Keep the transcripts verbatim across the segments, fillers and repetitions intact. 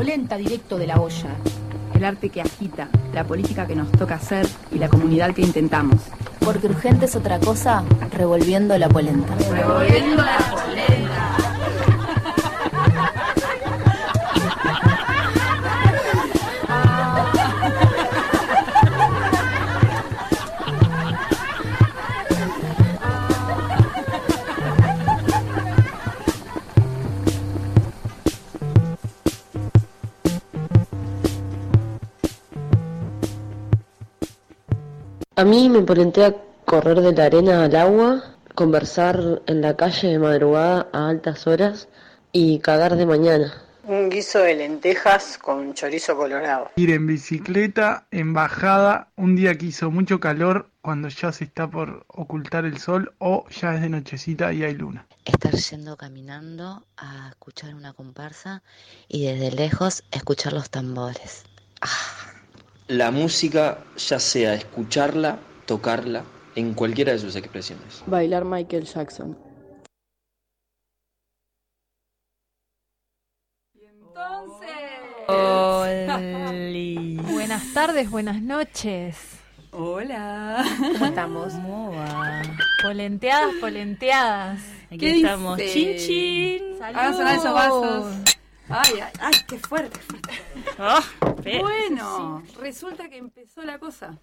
polenta directo de la olla. El arte que agita, la política que nos toca hacer y la comunidad que intentamos. Porque urgente es otra cosa, revolviendo la polenta. Revolviendo la polenta. A mí me polentea correr de la arena al agua, conversar en la calle de madrugada a altas horas y cagar de mañana. Un guiso de lentejas con chorizo colorado. Ir en bicicleta, en bajada, un día que hizo mucho calor, cuando ya se está por ocultar el sol o ya es de nochecita y hay luna. Estar yendo caminando a escuchar una comparsa y desde lejos escuchar los tambores. ¡Ah! La música, ya sea escucharla, tocarla, en cualquiera de sus expresiones. Bailar Michael Jackson. Y entonces... Oli. Buenas tardes, buenas noches. Hola. ¿Cómo estamos? ¿Cómo va? Polenteadas, polenteadas. Aquí estamos. Chin, chin. Hagan sonar esos vasos. Ay, ay, ay, qué fuerte, fuerte. Oh, bueno, sí. Resulta que empezó la cosa.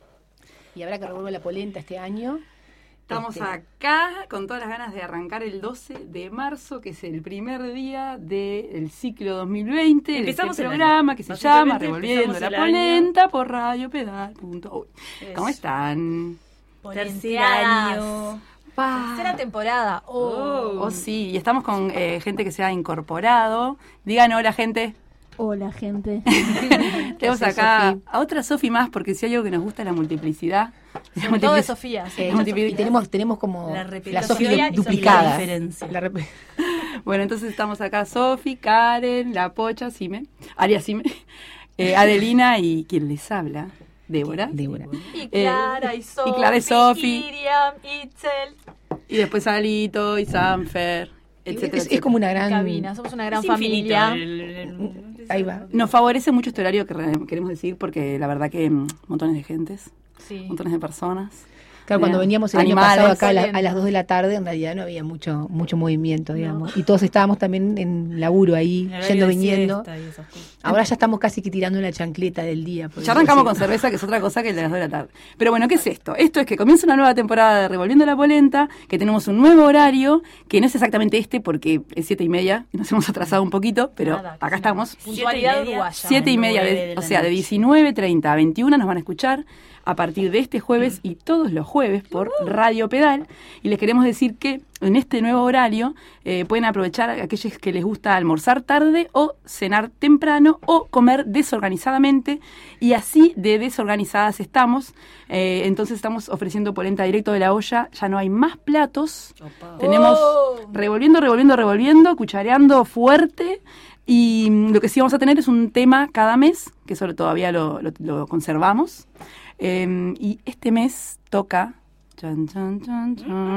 Y habrá que revolver la polenta este año. Estamos este... acá con todas las ganas de arrancar el doce de marzo, que es el primer día del ciclo dos mil veinte. Empezamos el programa que se llama Revolviendo la Polenta por radio pedal punto uy. ¿Cómo están? Tercer año. Pa. Tercera temporada. Oh. oh, oh sí, y estamos con eh, gente que se ha incorporado. Digan hola, gente. Hola, gente. Tenemos acá Sophie. A otra Sofi más, porque si hay algo que nos gusta es la multiplicidad. Sobre todo de Sofía. Sí, eh, y tenemos, tenemos como la, la Sofi duplicada. La rep- bueno, entonces estamos acá Sofi, Karen, La Pocha, Sime, Aria Sime, eh, Adelina y quien les habla. Débora. Débora. Y Clara, eh, y Sofi. Y Clara y Sofi. Miriam, Itzel. Y después Alito y Sanfer, etcétera. Es, es como una gran cabina, somos una gran familia. El, el, el, Ahí va. Nos favorece mucho este horario que re, queremos decir, porque la verdad que um, montones de gentes, sí. montones de personas. Claro, cuando veníamos el animales, año pasado acá a, la, a las dos de la tarde, en realidad no había mucho mucho movimiento, digamos. No. Y todos estábamos también en laburo ahí, yendo, viniendo. Ahora ya estamos casi que tirando la chancleta del día. Ya arrancamos con cerveza, que es otra cosa que el de las dos de la tarde. Pero bueno, ¿qué es esto? Esto es que comienza una nueva temporada de Revolviendo la Polenta, que tenemos un nuevo horario, que no es exactamente este, porque es siete y media, y nos hemos atrasado un poquito, pero Nada, acá estamos. Puntualidad uruguaya. Siete y media, de, de o sea, de diecinueve treinta a veintiuno nos van a escuchar a partir de este jueves y todos los jueves por Radio Pedal. Y les queremos decir que en este nuevo horario eh, pueden aprovechar a aquellos que les gusta almorzar tarde o cenar temprano o comer desorganizadamente. Y así de desorganizadas estamos. Eh, entonces estamos ofreciendo polenta directo de la olla. Ya no hay más platos. Opa. Tenemos oh. revolviendo, revolviendo, revolviendo, cuchareando fuerte. Y lo que sí vamos a tener es un tema cada mes, que eso todavía lo, lo, lo conservamos. Eh, y este mes toca chan, chan, chan,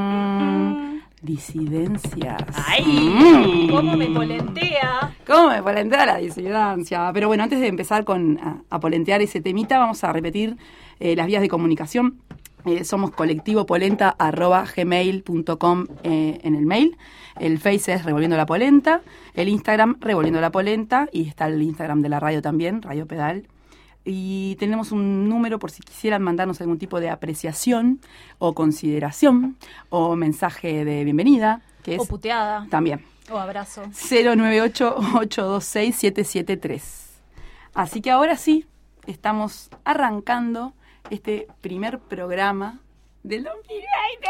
chan, disidencias. ¡Ay! Mm. ¿Cómo me polentea? ¿Cómo me polentea la disidencia? Pero bueno, antes de empezar con a, a polentear ese temita, vamos a repetir eh, las vías de comunicación. Eh, somos colectivopolenta arroba gmail punto com eh, en el mail. El Face es Revolviendo la Polenta. El Instagram, Revolviendo la Polenta. Y está el Instagram de la radio también, Radio Pedal. Y tenemos un número por si quisieran mandarnos algún tipo de apreciación o consideración o mensaje de bienvenida. Que es o puteada. También. O abrazo. cero nueve ocho, ocho dos seis, siete siete tres. Así que ahora sí, estamos arrancando este primer programa del dos mil veinte.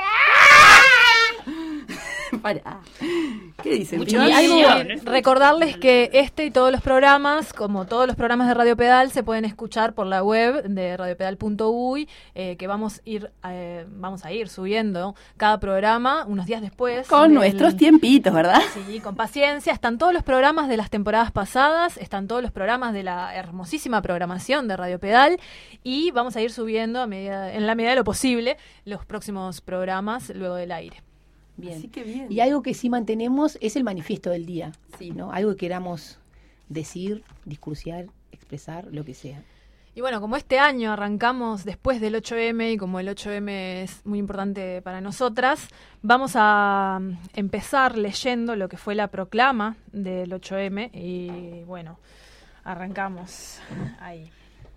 Para. ¿Qué dicen? Y algo, recordarles que este y todos los programas, como todos los programas de Radio Pedal, se pueden escuchar por la web de radio pedal punto uy, eh, que vamos a ir eh, vamos a ir subiendo cada programa unos días después. Con del, nuestros tiempitos, ¿verdad? Sí, con paciencia. Están todos los programas de las temporadas pasadas, están todos los programas de la hermosísima programación de Radio Pedal y vamos a ir subiendo a medida, en la medida de lo posible los próximos programas luego del aire. Bien. Así que bien. Y algo que sí mantenemos es el manifiesto del día, sí, ¿no? Algo que queramos decir, discursiar, expresar, lo que sea. Y bueno, como este año arrancamos después del ocho eme y como el ocho eme es muy importante para nosotras, vamos a empezar leyendo lo que fue la proclama del ocho eme y bueno, arrancamos ahí.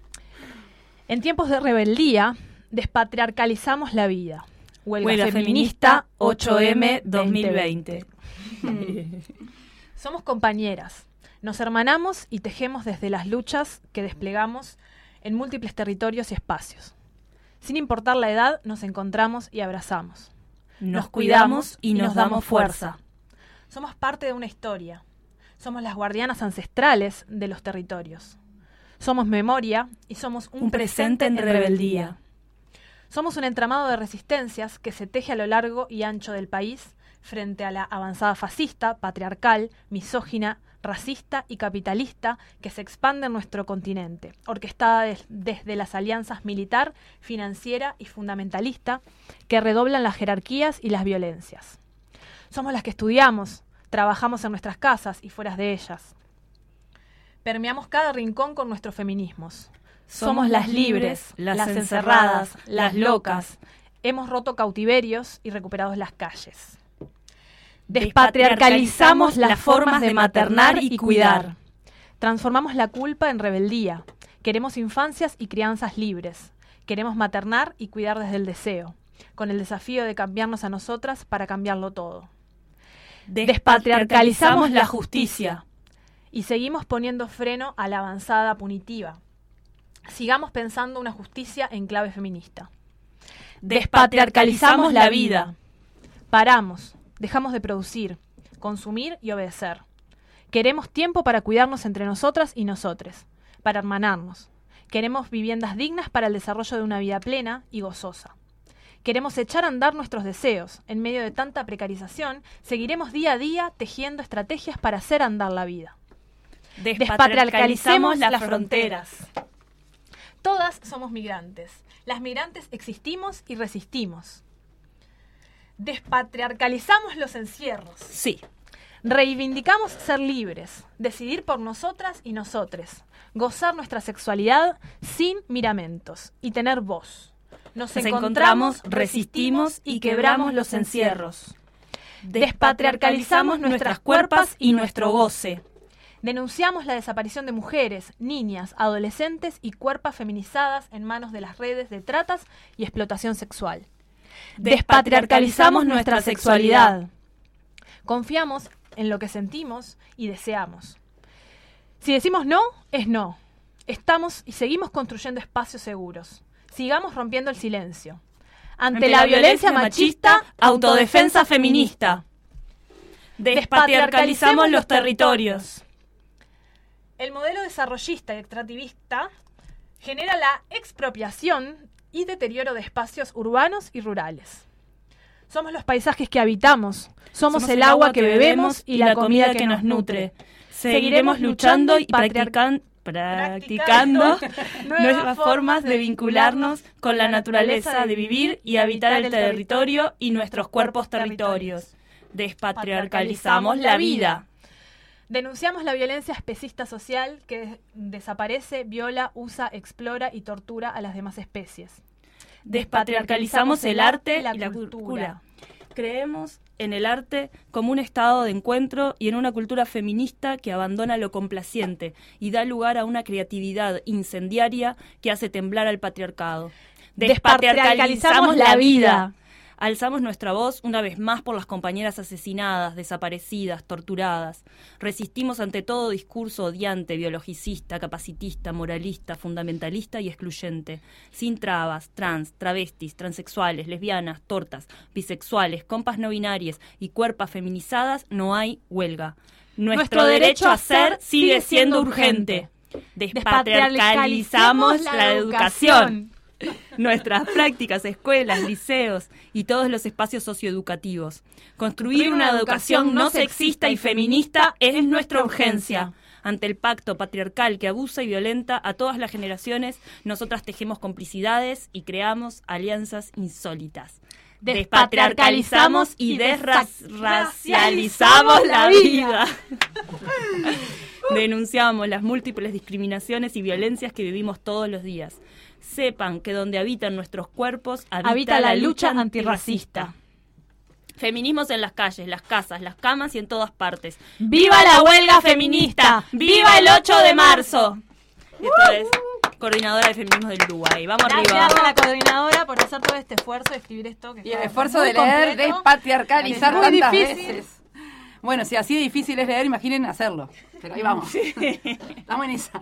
En tiempos de rebeldía, despatriarcalizamos la vida. Huelga, Huelga feminista ocho eme dos mil veinte. Somos compañeras, nos hermanamos y tejemos desde las luchas que desplegamos en múltiples territorios y espacios. Sin importar la edad, nos encontramos y abrazamos. Nos, nos cuidamos y nos damos fuerza. Somos parte de una historia. Somos las guardianas ancestrales de los territorios. Somos memoria y somos un, un presente en rebeldía. Somos un entramado de resistencias que se teje a lo largo y ancho del país frente a la avanzada fascista, patriarcal, misógina, racista y capitalista que se expande en nuestro continente, orquestada des, desde las alianzas militar, financiera y fundamentalista que redoblan las jerarquías y las violencias. Somos las que estudiamos, trabajamos en nuestras casas y fuera de ellas. Permeamos cada rincón con nuestros feminismos. Somos las libres, las, las encerradas, las locas. Hemos roto cautiverios y recuperado las calles. Despatriarcalizamos las formas de maternar y cuidar. Transformamos la culpa en rebeldía. Queremos infancias y crianzas libres. Queremos maternar y cuidar desde el deseo, con el desafío de cambiarnos a nosotras para cambiarlo todo. Despatriarcalizamos la justicia. Y seguimos poniendo freno a la avanzada punitiva. Sigamos pensando una justicia en clave feminista. Despatriarcalizamos la vida. Paramos. Dejamos de producir, consumir y obedecer. Queremos tiempo para cuidarnos entre nosotras y nosotres, para hermanarnos. Queremos viviendas dignas para el desarrollo de una vida plena y gozosa. Queremos echar a andar nuestros deseos. En medio de tanta precarización, seguiremos día a día tejiendo estrategias para hacer andar la vida. Despatriarcalicemos las fronteras. Todas somos migrantes. Las migrantes existimos y resistimos. Despatriarcalizamos los encierros. Sí. Reivindicamos ser libres, decidir por nosotras y nosotres, gozar nuestra sexualidad sin miramentos y tener voz. Nos, Nos encontramos, resistimos y quebramos los encierros. Despatriarcalizamos nuestras cuerpas y nuestro goce. Denunciamos la desaparición de mujeres, niñas, adolescentes y cuerpas feminizadas en manos de las redes de tratas y explotación sexual. Despatriarcalizamos nuestra sexualidad. Confiamos en lo que sentimos y deseamos. Si decimos no, es no. Estamos y seguimos construyendo espacios seguros. Sigamos rompiendo el silencio. Ante, Ante la, la violencia machista, autodefensa feminista. Despatriarcalizamos los territorios. El modelo desarrollista y extractivista genera la expropiación y deterioro de espacios urbanos y rurales. Somos los paisajes que habitamos, somos, somos el agua que bebemos y la comida que nos nutre. Seguiremos luchando y practican, practicando nuevas formas de vincularnos con la naturaleza, de vivir y habitar el territorio y nuestros cuerpos territorios. Despatriarcalizamos la vida. Denunciamos la violencia especista social que desaparece, viola, usa, explora y tortura a las demás especies. Despatriarcalizamos el arte y la, y la cultura. cultura. Creemos en el arte como un estado de encuentro y en una cultura feminista que abandona lo complaciente y da lugar a una creatividad incendiaria que hace temblar al patriarcado. Despatriarcalizamos la vida. Alzamos nuestra voz una vez más por las compañeras asesinadas, desaparecidas, torturadas. Resistimos ante todo discurso odiante, biologicista, capacitista, moralista, fundamentalista y excluyente. Sin trabas, trans, travestis, transexuales, lesbianas, tortas, bisexuales, compas no binarias y cuerpas feminizadas no hay huelga. Nuestro, Nuestro derecho a ser sigue siendo urgente. Despatriarcalizamos la educación. Nuestras prácticas, escuelas, liceos y todos los espacios socioeducativos. Construir una educación no sexista y feminista es nuestra urgencia. Ante el pacto patriarcal que abusa y violenta a todas las generaciones, nosotras tejemos complicidades y creamos alianzas insólitas. Despatriarcalizamos y desracializamos la vida. Denunciamos las múltiples discriminaciones y violencias que vivimos todos los días. Sepan que donde habitan nuestros cuerpos habita, habita la, la lucha lucha antirracista. antirracista. Feminismos en las calles, las casas, las camas y en todas partes. ¡Viva la huelga feminista! ¡Viva el ocho de marzo! Esto es coordinadora de feminismos del Uruguay. Vamos Gracias arriba. a la coordinadora por hacer todo este esfuerzo de escribir esto. Que y el esfuerzo de leer, completo, despatriarcalizar muy tantas difícil. veces. Bueno, si así de difícil es leer, imaginen hacerlo. Pero ahí vamos. Estamos en esa.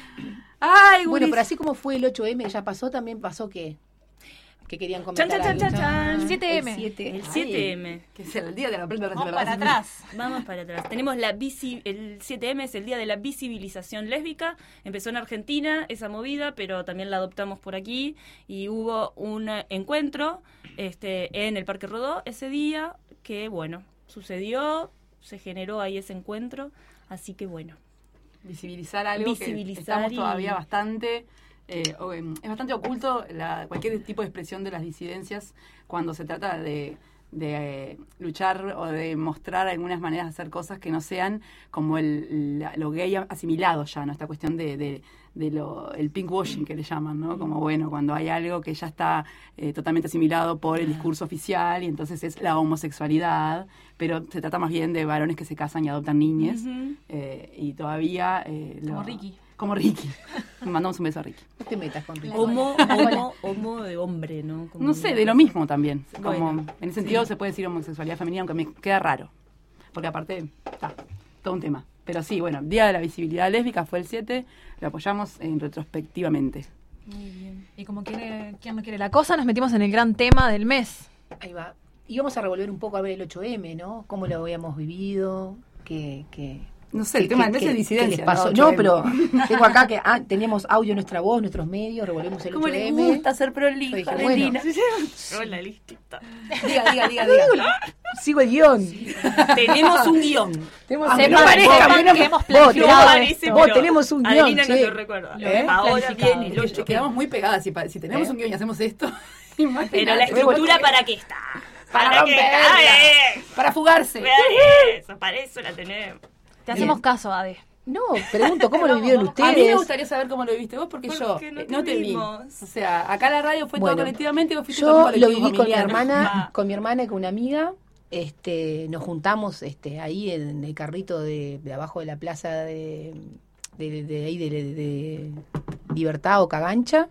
Ay, bueno, pero así como fue el ocho eme, ya pasó, también pasó que... que querían comentar. Chan, chan, chan, chan. El siete eme. El siete, El siete eme. Que es el día de la plena Vamos para atrás. Vamos para atrás. Tenemos la visi el siete eme es el día de la visibilización lésbica. Empezó en Argentina esa movida, pero también la adoptamos por aquí y hubo un encuentro este en el Parque Rodó ese día que bueno, sucedió, se generó ahí ese encuentro, así que bueno, visibilizar algo visibilizar que estamos y... todavía bastante Eh, es bastante oculto la, cualquier tipo de expresión de las disidencias cuando se trata de, de eh, luchar o de mostrar algunas maneras de hacer cosas que no sean como el, la, lo gay asimilado ya, ¿no? Esta cuestión de, de, de lo, el pinkwashing que le llaman, ¿no? Como bueno, cuando hay algo que ya está eh, totalmente asimilado por el discurso oficial y entonces es la homosexualidad, pero se trata más bien de varones que se casan y adoptan niñas uh-huh. eh, y todavía... Eh, como lo, Ricky. Como Ricky. Mandamos un beso a Ricky. No te metas con Ricky. Homo, homo, homo de hombre, ¿no? Como no sé, de lo mismo también. Como, bueno, en ese sentido sí. se puede decir homosexualidad femenina, aunque me queda raro. Porque aparte, está, todo un tema. Pero sí, bueno, Día de la Visibilidad Lésbica fue el siete, lo apoyamos en retrospectivamente. Muy bien. Y como quiere, quien no quiere la cosa, nos metimos en el gran tema del mes. Ahí va. Y vamos a revolver un poco a ver el ocho eme, ¿no? Cómo lo habíamos vivido, que... que... No sé, el tema del mes es disidencia. ¿Qué les pasó? No, no, pero tengo acá que ah, teníamos audio en nuestra voz, nuestros medios, revolvemos el ¿Cómo ocho eme. ¿Cómo le gusta ser prolija, dije, bueno, Hola, listita. Diga, diga, diga, diga. Sigo el guión. Tenemos un guión. Tenemos se parezca que hemos planificado esto. Vos tenemos un guión. Adivina que lo recuerda. ¿Eh? Ahora viene el ocho. Quedamos muy pegadas. Si, si tenemos ¿Eh? un guión y hacemos esto, pero la estructura para qué está. Para, para romperla. Para fugarse. Eso, para eso la tenemos. Te hacemos Bien. caso, Ade. No, pregunto, ¿cómo lo vivieron ustedes? A mí me gustaría saber cómo lo viviste vos, porque ¿Por yo no, no te vi. O sea, acá la radio fue bueno, todo colectivamente, vos fuiste yo todo lo viví familiar. con mi hermana, ah. con mi hermana y con una amiga. Este, nos juntamos este, ahí en el carrito de, de abajo de la plaza de, de, de, de ahí de, de, de Libertad o Cagancha.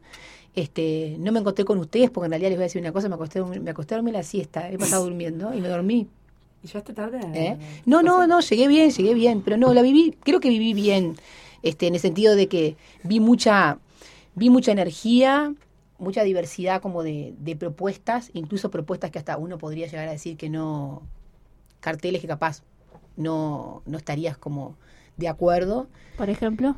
Este, no me encontré con ustedes porque en realidad les voy a decir una cosa, me acosté, me acosté a dormir la siesta, he pasado durmiendo y me dormí. ¿Y llegaste tarde? ¿Eh? No, no, no, llegué bien, llegué bien, pero no, la viví, creo que viví bien, este, en el sentido de que vi mucha, vi mucha energía, mucha diversidad como de, de propuestas, incluso propuestas que hasta uno podría llegar a decir que no, carteles que capaz no, no estarías como de acuerdo. Por ejemplo.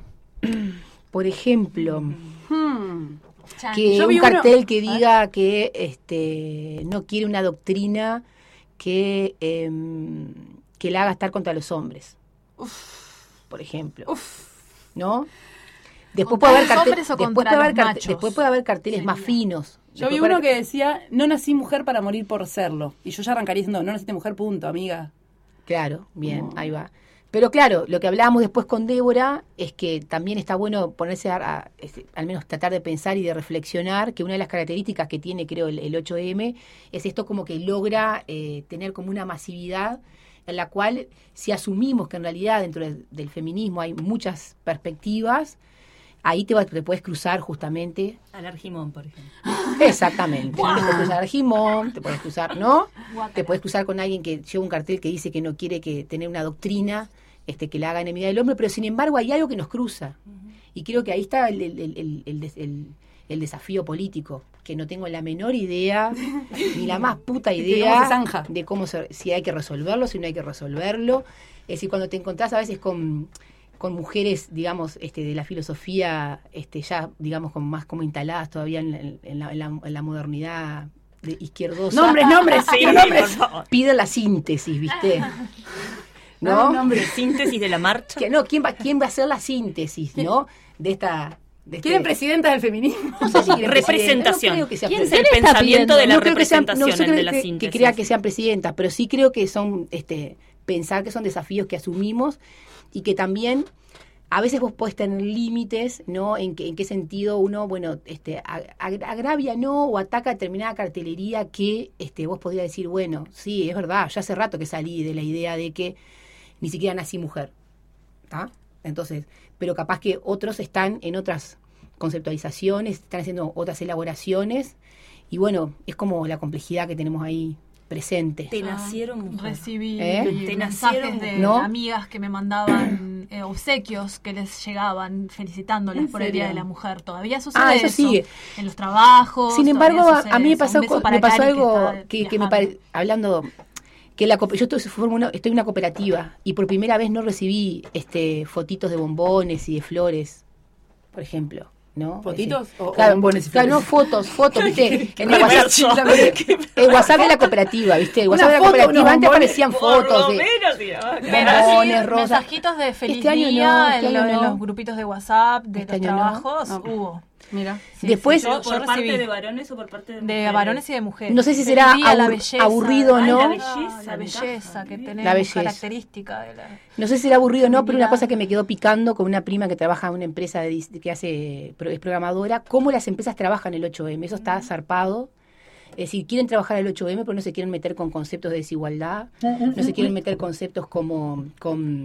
Por ejemplo, hmm. que Yo un cartel uno... que diga que este no quiere una doctrina que, eh, que la haga estar contra los hombres. Uf. Por ejemplo. Uf. ¿No? Después puede, haber cartel, después, puede haber carte, después puede haber carteles sí. más finos. Yo vi uno que decía, no nací mujer para morir por serlo. Y yo ya arrancaría diciendo, no naciste mujer, punto, amiga. Claro, bien, oh. ahí va. Pero claro, lo que hablábamos después con Débora es que también está bueno ponerse a, a, a al menos tratar de pensar y de reflexionar que una de las características que tiene, creo, el, el ocho eme es esto como que logra eh, tener como una masividad en la cual si asumimos que en realidad dentro de, del feminismo hay muchas perspectivas, ahí te, va, te puedes cruzar justamente... Al Argimón, por ejemplo. Exactamente. Wow. Te puedes cruzar al Argimón, te puedes cruzar, ¿no? Guacala. Te puedes cruzar con alguien que lleva un cartel que dice que no quiere que tener una doctrina este que la haga enemiga del hombre, pero sin embargo hay algo que nos cruza. Uh-huh. Y creo que ahí está el, el, el, el, el, el, el desafío político, que no tengo la menor idea, ni la más puta idea de cómo se zanja. De cómo se, si hay que resolverlo, si no hay que resolverlo. Es decir, cuando te encontrás a veces con... con mujeres, digamos, este, de la filosofía, este, ya, digamos, como más como instaladas todavía en, en, la, en, la, en la modernidad de izquierdosa. Nombres, nombres, sí, nombres. Pide la síntesis, ¿viste? ¿No? no nombre. Síntesis de la marcha. Que, no, ¿quién va, quién va a hacer la síntesis, no? De esta... De este... ¿Quieren presidenta del feminismo? No sé si representación. No creo que sea ¿Quién es el pensamiento de la no representación, que sean, no, el de la que, síntesis? Que crea que sean presidentas, pero sí creo que son, este, pensar que son desafíos que asumimos y que también a veces vos podés tener límites, ¿no? En, que, en qué sentido uno, bueno, este, agravia, ¿no? O ataca determinada cartelería que este, vos podrías decir, bueno, sí, es verdad, ya hace rato que salí de la idea de que ni siquiera nací mujer, ¿está? Entonces, pero capaz que otros están en otras conceptualizaciones, están haciendo otras elaboraciones, y bueno, es como la complejidad que tenemos ahí presente. Te nacieron mujer. Recibí ¿Eh? Te mensajes de ¿No? amigas que me mandaban eh, obsequios que les llegaban felicitándolas por el Día de la Mujer. Todavía sucede ah, eso, eso sigue. En los trabajos. Sin embargo, a mí me pasó, me pasó Cari algo que, que, que me parece, hablando, que la, yo estoy, una, estoy en una cooperativa y por primera vez no recibí este fotitos de bombones y de flores, por ejemplo. ¿No? ¿Fotitos? Sí. O, claro, o bombones y claro, flores. no, fotos, fotos, ¿viste? En el WhatsApp, el WhatsApp de la cooperativa, ¿viste? El WhatsApp de la foto, cooperativa, antes aparecían fotos de bombones, rosas. Mensajitos de feliz este año día no, este en, año lo, no. en los grupitos de WhatsApp, de este los trabajos, no. No. hubo. Mira. Sí, después sí, yo, yo, ¿por yo parte recibí de varones o por parte de mujeres? de varones y de mujeres. No sé si será día, la abur belleza, aburrido o ay, no. La belleza, la belleza que tenemos, la belleza. característica de la... No sé si era aburrido o no, pero una cosa que me quedó picando con una prima que trabaja en una empresa de, que hace es programadora, cómo las empresas trabajan el ocho eme, eso está zarpado. Es decir, quieren trabajar el ocho eme, pero no se quieren meter con conceptos de desigualdad, no se quieren meter conceptos como con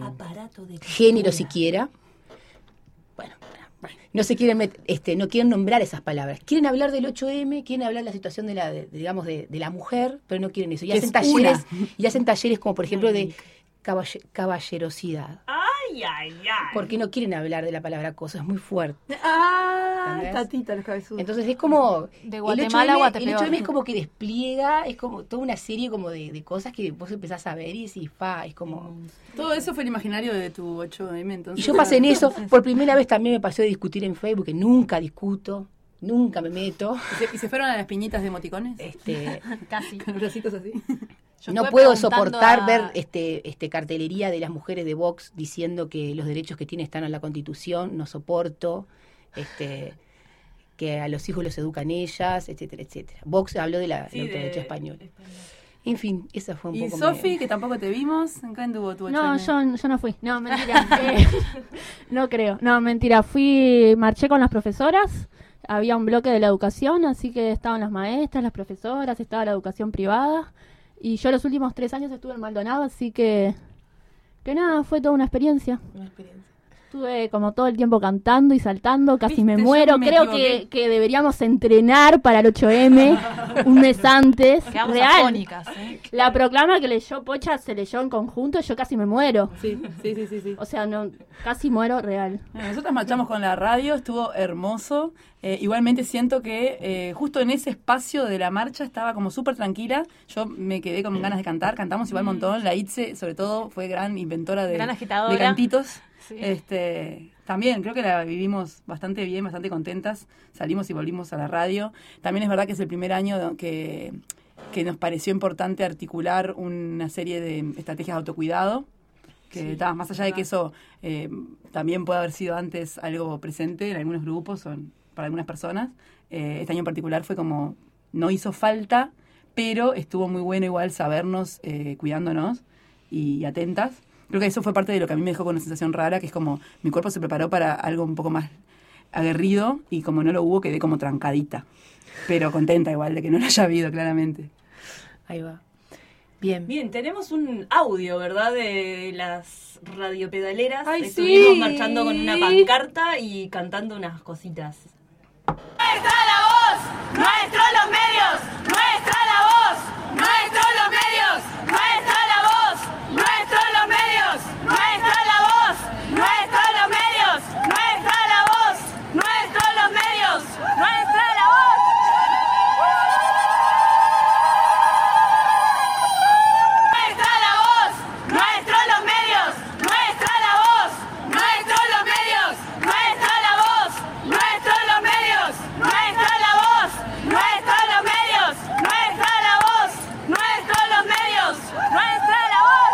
género siquiera. Bueno, no se quieren met, este, no quieren nombrar esas palabras. Quieren hablar del ocho eme, quieren hablar de la situación de la, de, digamos, de, de la mujer, pero no quieren eso. Y hacen talleres, y hacen talleres como por ejemplo de caballe, caballerosidad. Ay, ay, ay. Porque no quieren hablar de la palabra cosa, es muy fuerte. Ah, tatita los cabezudos. Entonces es como de Guatemala a Guatepeor. El ocho eme es como que despliega, es como toda una serie como de, de cosas que vos empezás a ver y decís, fa, es como... Todo eso fue el imaginario de tu ocho eme, entonces. Y yo pasé en eso, por primera vez también me pasó de discutir en Facebook, que nunca discuto, nunca me meto. ¿Y se, y se fueron a las piñitas de emoticones? Este, Casi. Con los bracitos así. Yo no puedo soportar a... ver este, este cartelería de las mujeres de Vox diciendo que los derechos que tiene están en la Constitución, no soporto, este, que a los hijos los educan ellas, etcétera, etcétera. Vox habló de la, sí, de la derecha española. En fin, esa fue un ¿Y poco... ¿Y Sofi, me... que tampoco te vimos? ¿En qué anduvo tu ocho eme? No, yo, yo no fui. No, mentira. eh, no creo. No, mentira. Fui, marché con las profesoras. Había un bloque de la educación, así que estaban las maestras, las profesoras, estaba la educación privada. Y yo los últimos tres años estuve en Maldonado, así que... Que nada, fue toda una experiencia. Una experiencia. Estuve como todo el tiempo cantando y saltando, casi me muero. Me Creo que, que deberíamos entrenar para el ocho eme un mes antes. Quedamos Real. Afónicas, ¿eh? La proclama que leyó Pocha se leyó en conjunto, yo casi me muero. Sí, sí, sí, sí. sí. O sea, no, casi muero real. Bueno, nosotros marchamos con la radio, estuvo hermoso. Eh, igualmente siento que eh, justo en ese espacio de la marcha estaba como súper tranquila. Yo me quedé con ganas de cantar, cantamos igual un montón. La Itze, sobre todo, fue gran inventora de, gran agitadora. de cantitos. Sí. Este, también creo que la vivimos bastante bien, bastante contentas. Salimos y volvimos a la radio. También es verdad que es el primer año que, que nos pareció importante articular una serie de estrategias de autocuidado. Que sí, ta, más allá de que eso eh, también puede haber sido antes algo presente en algunos grupos o en, para algunas personas, eh, este año en particular fue como, no hizo falta, pero estuvo muy bueno igual sabernos eh, cuidándonos y atentas. Creo que eso fue parte de lo que a mí me dejó con una sensación rara, que es como mi cuerpo se preparó para algo un poco más aguerrido y como no lo hubo quedé como trancadita, pero contenta igual de que no lo haya habido, claramente. Ahí va. Bien. Bien, tenemos un audio, ¿verdad? De las radiopedaleras. Ay, Estuvimos sí. marchando con una pancarta y cantando unas cositas. Nuestra la voz, nuestro los medios, nuestra la voz, nuestro los medios, nuestra la voz, nuestro los medios, nuestra la voz, nuestro los medios, nuestra la voz, nuestro los medios, nuestra la voz. Nuestra la voz, nuestro los medios, nuestra la voz, nuestro los medios, nuestra la voz, nuestro los medios, nuestra la voz, nuestro los medios, nuestra la voz, nuestro los medios, nuestra la voz.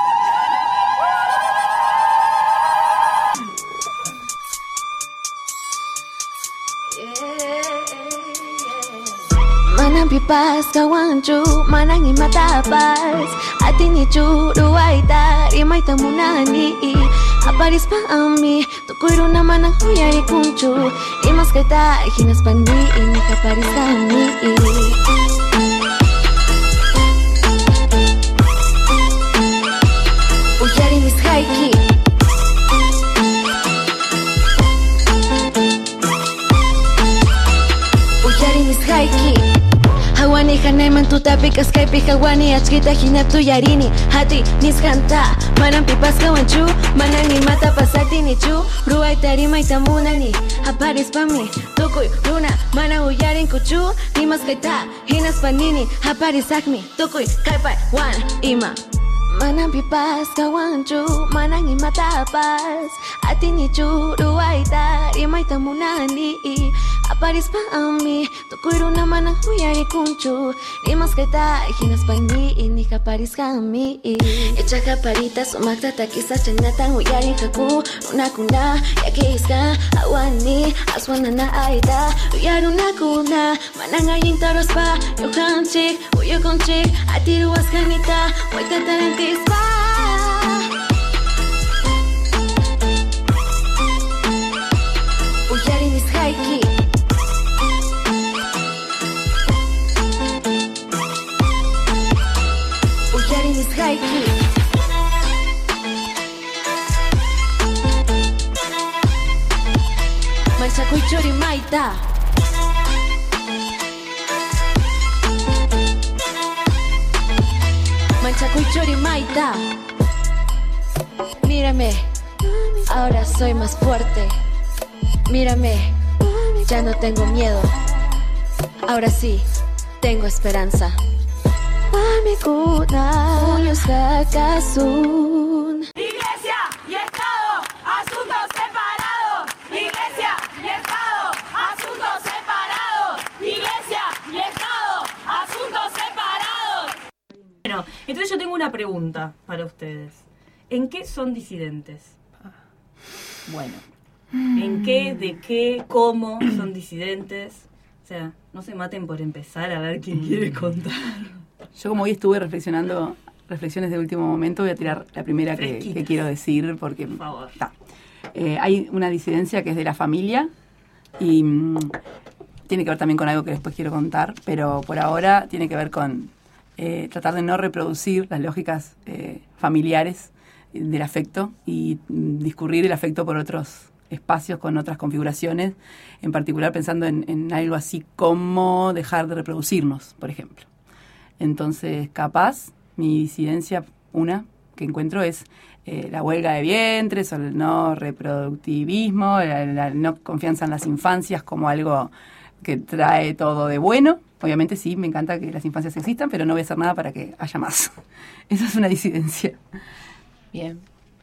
Manang pipas kawanchu, manang imatapas Ati ni churu aita, imay tamunani Aparis pa ami, tukuiruna manan huyarikunchu imaskayta hinaspani inika parisqani uyarinisqayki uyarinisqayki hawani hanayman tutapi kaskaypi hawani achkita hina tuyarini hati nisqanta manan pipas kawanchu manan nimata pasatinichu ruayta rimayta munani aparispami tukuy runa mana uyarinkuchu nimaskayta hinaspanini aparisaqmi tukuy kaypay wan ima manan pipas kawanchu manan imatapas atinichu ruayta rimayta munani aparispami tukuyruna manan uyarikunchu rimaskayta hinaspani inika parisqami ichaqa parita sumakta takisa chaynatan uyarinqaku runakuna llakisqa awani aswanana ayta uyarunakuna manan allin taruspa ñuqanchik uyukunchik atiruwasqanita waytatarantispa uyarinisqayki uyarinisqayki manchakuychu rimayta manchakuychu rimayta mírame ahora soy más fuerte mírame ya no tengo miedo ahora sí tengo esperanza Mamikuna Unyuskakasun Iglesia y Estado, asuntos separados. Iglesia y Estado, asuntos separados. Iglesia y Estado, asuntos separados. Bueno, entonces yo tengo una pregunta para ustedes. ¿En qué son disidentes? Bueno. ¿En qué, de qué, cómo son disidentes? O sea, no se maten por empezar a ver quién quiere contar. Yo como hoy estuve reflexionando, reflexiones de último momento, voy a tirar la primera que, que quiero decir, porque por favor. Ta. Eh, hay una disidencia que es de la familia y mmm, tiene que ver también con algo que después quiero contar, pero por ahora tiene que ver con eh, tratar de no reproducir las lógicas eh, familiares del afecto y mm, discurrir el afecto por otros espacios con otras configuraciones, en particular pensando en, en algo así como dejar de reproducirnos, por ejemplo. Entonces, capaz, mi disidencia, una que encuentro es eh, la huelga de vientres o el no reproductivismo, la, la no confianza en las infancias como algo que trae todo de bueno. Obviamente sí, me encanta que las infancias existan, pero no voy a hacer nada para que haya más. Esa es una disidencia. Bien.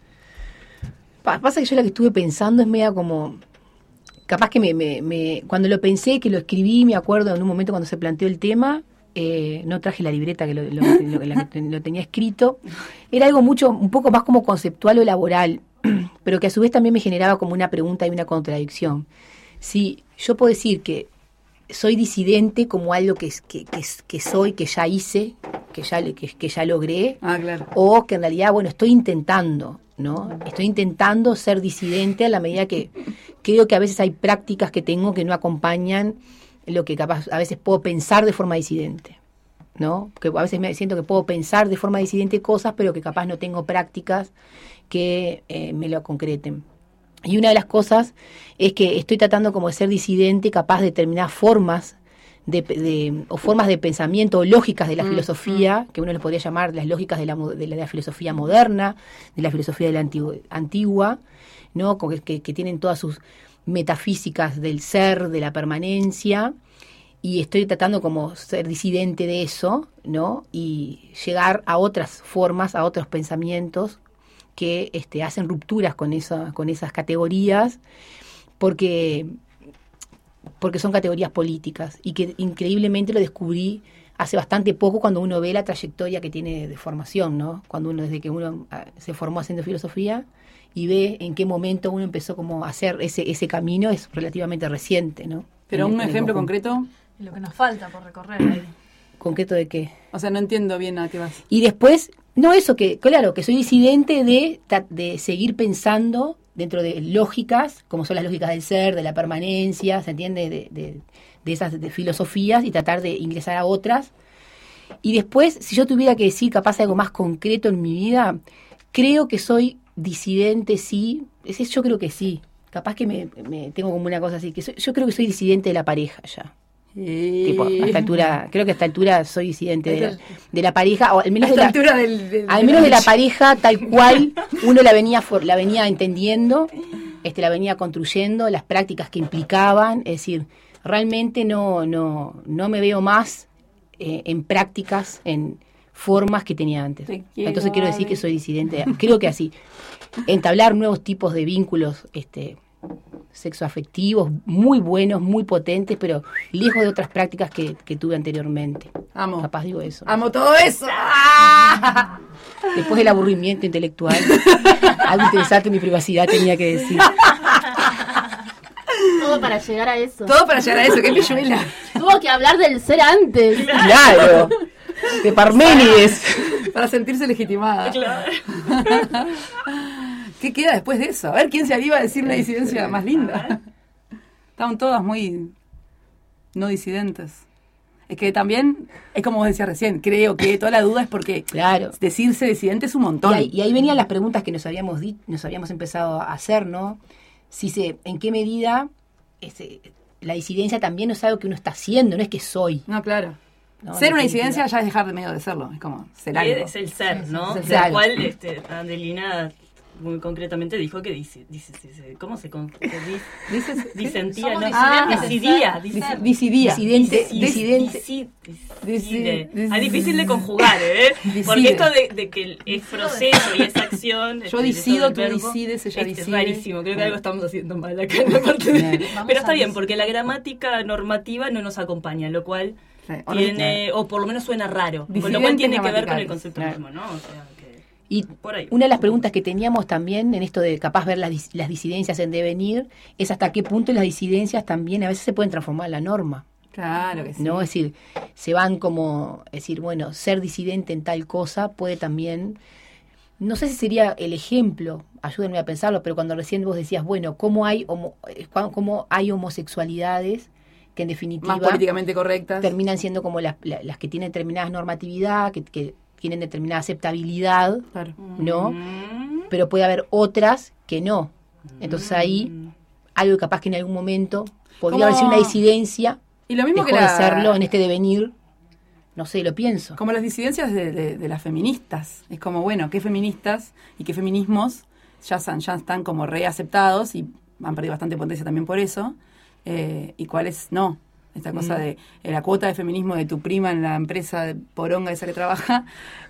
Pa- pasa que yo la que estuve pensando es media como... Capaz que me, me, me cuando lo pensé, que lo escribí, me acuerdo en un momento cuando se planteó el tema... Eh, no traje la libreta que lo, lo, lo, la que lo tenía escrito, era algo mucho, un poco más como conceptual o laboral, pero que a su vez también me generaba como una pregunta y una contradicción. Si yo puedo decir que soy disidente como algo que, que, que, que soy, que ya hice, que ya, que, que ya logré, ah, claro. O que en realidad, bueno, estoy intentando, ¿no? Estoy intentando ser disidente a la medida que creo que a veces hay prácticas que tengo que no acompañan lo que capaz a veces puedo pensar de forma disidente, ¿no? Que a veces me siento que puedo pensar de forma disidente cosas, pero que capaz no tengo prácticas que eh, me lo concreten. Y una de las cosas es que estoy tratando como de ser disidente, capaz de determinar formas de, de, o formas de pensamiento o lógicas de la mm, filosofía, mm. que uno le podría llamar las lógicas de la, de la, de la filosofía moderna, de la filosofía de la antigua, antigua ¿no? Que, que, que tienen todas sus metafísicas del ser, de la permanencia, y estoy tratando como ser disidente de eso, ¿no? Y llegar a otras formas, a otros pensamientos que este, hacen rupturas con esa, con esas categorías, porque, porque son categorías políticas, y que increíblemente lo descubrí hace bastante poco cuando uno ve la trayectoria que tiene de formación, ¿no? Cuando uno, desde que uno se formó haciendo filosofía, y ve en qué momento uno empezó como a hacer ese ese camino, es relativamente reciente, ¿no? Pero en un el, ejemplo concreto. Lo que nos falta por recorrer ahí. ¿Concreto de qué? O sea, no entiendo bien a qué vas. Y después, no eso, que claro, que soy disidente de, de seguir pensando dentro de lógicas, como son las lógicas del ser, de la permanencia, ¿se entiende? De, de, de esas de filosofías y tratar de ingresar a otras. Y después, si yo tuviera que decir capaz algo más concreto en mi vida, creo que soy disidente, sí. Es, yo creo que sí. Capaz que me, me tengo como una cosa así. que soy, Yo creo que soy disidente de la pareja ya. Eh. Tipo, a esta altura, creo que a esta altura soy disidente de la, de la pareja, o al menos, de la, del, del, al menos de la pareja tal cual uno la venía for, la venía entendiendo, este la venía construyendo, las prácticas que implicaban, es decir, realmente no, no, no me veo más eh, en prácticas, en formas que tenía antes. Entonces quiero decir que soy disidente, creo que así. Entablar nuevos tipos de vínculos, este sexoafectivos muy buenos, muy potentes, pero lejos de otras prácticas que, que tuve anteriormente. Amo. Capaz digo eso. Amo todo eso. ¡Ah! Después del aburrimiento intelectual, algo interesante en mi privacidad tenía que decir. Todo para llegar a eso. Todo para llegar a eso, qué pilluela. Tuvo que hablar del ser antes. Claro. De Parménides. Para, para sentirse legitimada. Claro. ¿Qué queda después de eso? A ver quién se anima a decir una disidencia más linda. Estaban todas muy no disidentes. Es que también, es como vos decías recién, creo que toda la duda es porque claro. decirse disidente es un montón. Y ahí, y ahí venían las preguntas que nos habíamos di, nos habíamos empezado a hacer, ¿no? Si se, en qué medida ese, la disidencia también no es algo que uno está haciendo, no es que soy. No, claro. No, ser una disidencia ya es dejar de medio de serlo, es como ser algo. Es el ser, ¿no? Es el Del ser. cual este, Adelina muy concretamente dijo que dice, dice, dice ¿cómo se con, que dice, dices disentía, somos ¿no? disidentes Ah, de disidía, ser. dice- Disidía. Disidente, Dici- disidente. dici- Decide. decide. Ah, difícil de conjugar, ¿eh? Decide. Porque esto de, de que es proceso y es acción. Yo este, decido, de todo tú el verbo, decides, ella es, decide. Es rarísimo, creo que Ah. algo estamos haciendo mal acá en la parte de... Vamos Pero está a bien, dis- porque la gramática normativa no nos acompaña, lo cual Sí, tiene, o por lo menos suena raro, con lo Disidentes cual tiene que ver con el gramaticales. concepto Claro. mismo, ¿no? O sea, que Y por ahí. una de las preguntas que teníamos también en esto de capaz ver las, dis- las disidencias en devenir es hasta qué punto las disidencias también a veces se pueden transformar en la norma. Claro que sí. ¿No? Es decir, se van como, es decir, bueno, ser disidente en tal cosa puede también, no sé si sería el ejemplo, ayúdenme a pensarlo, pero cuando recién vos decías, bueno, ¿cómo hay, homo, eh, cómo hay homosexualidades que en definitiva Más políticamente correctas. terminan siendo como las, la- las que tienen determinadas normatividad, que, que tienen determinada aceptabilidad, Claro. ¿no? Pero puede haber otras que no. Entonces ahí, algo que capaz que en algún momento podría Como- haber sido una disidencia, Y lo mismo dejó que de la- serlo en este devenir, no sé, lo pienso. Como las disidencias de, de, de las feministas. Es como, bueno, qué feministas y qué feminismos ya, san- ya están como reaceptados y han perdido bastante potencia también por eso. Eh, y cuáles no. Esta cosa Mm. de eh, la cuota de feminismo de tu prima en la empresa de poronga esa que trabaja.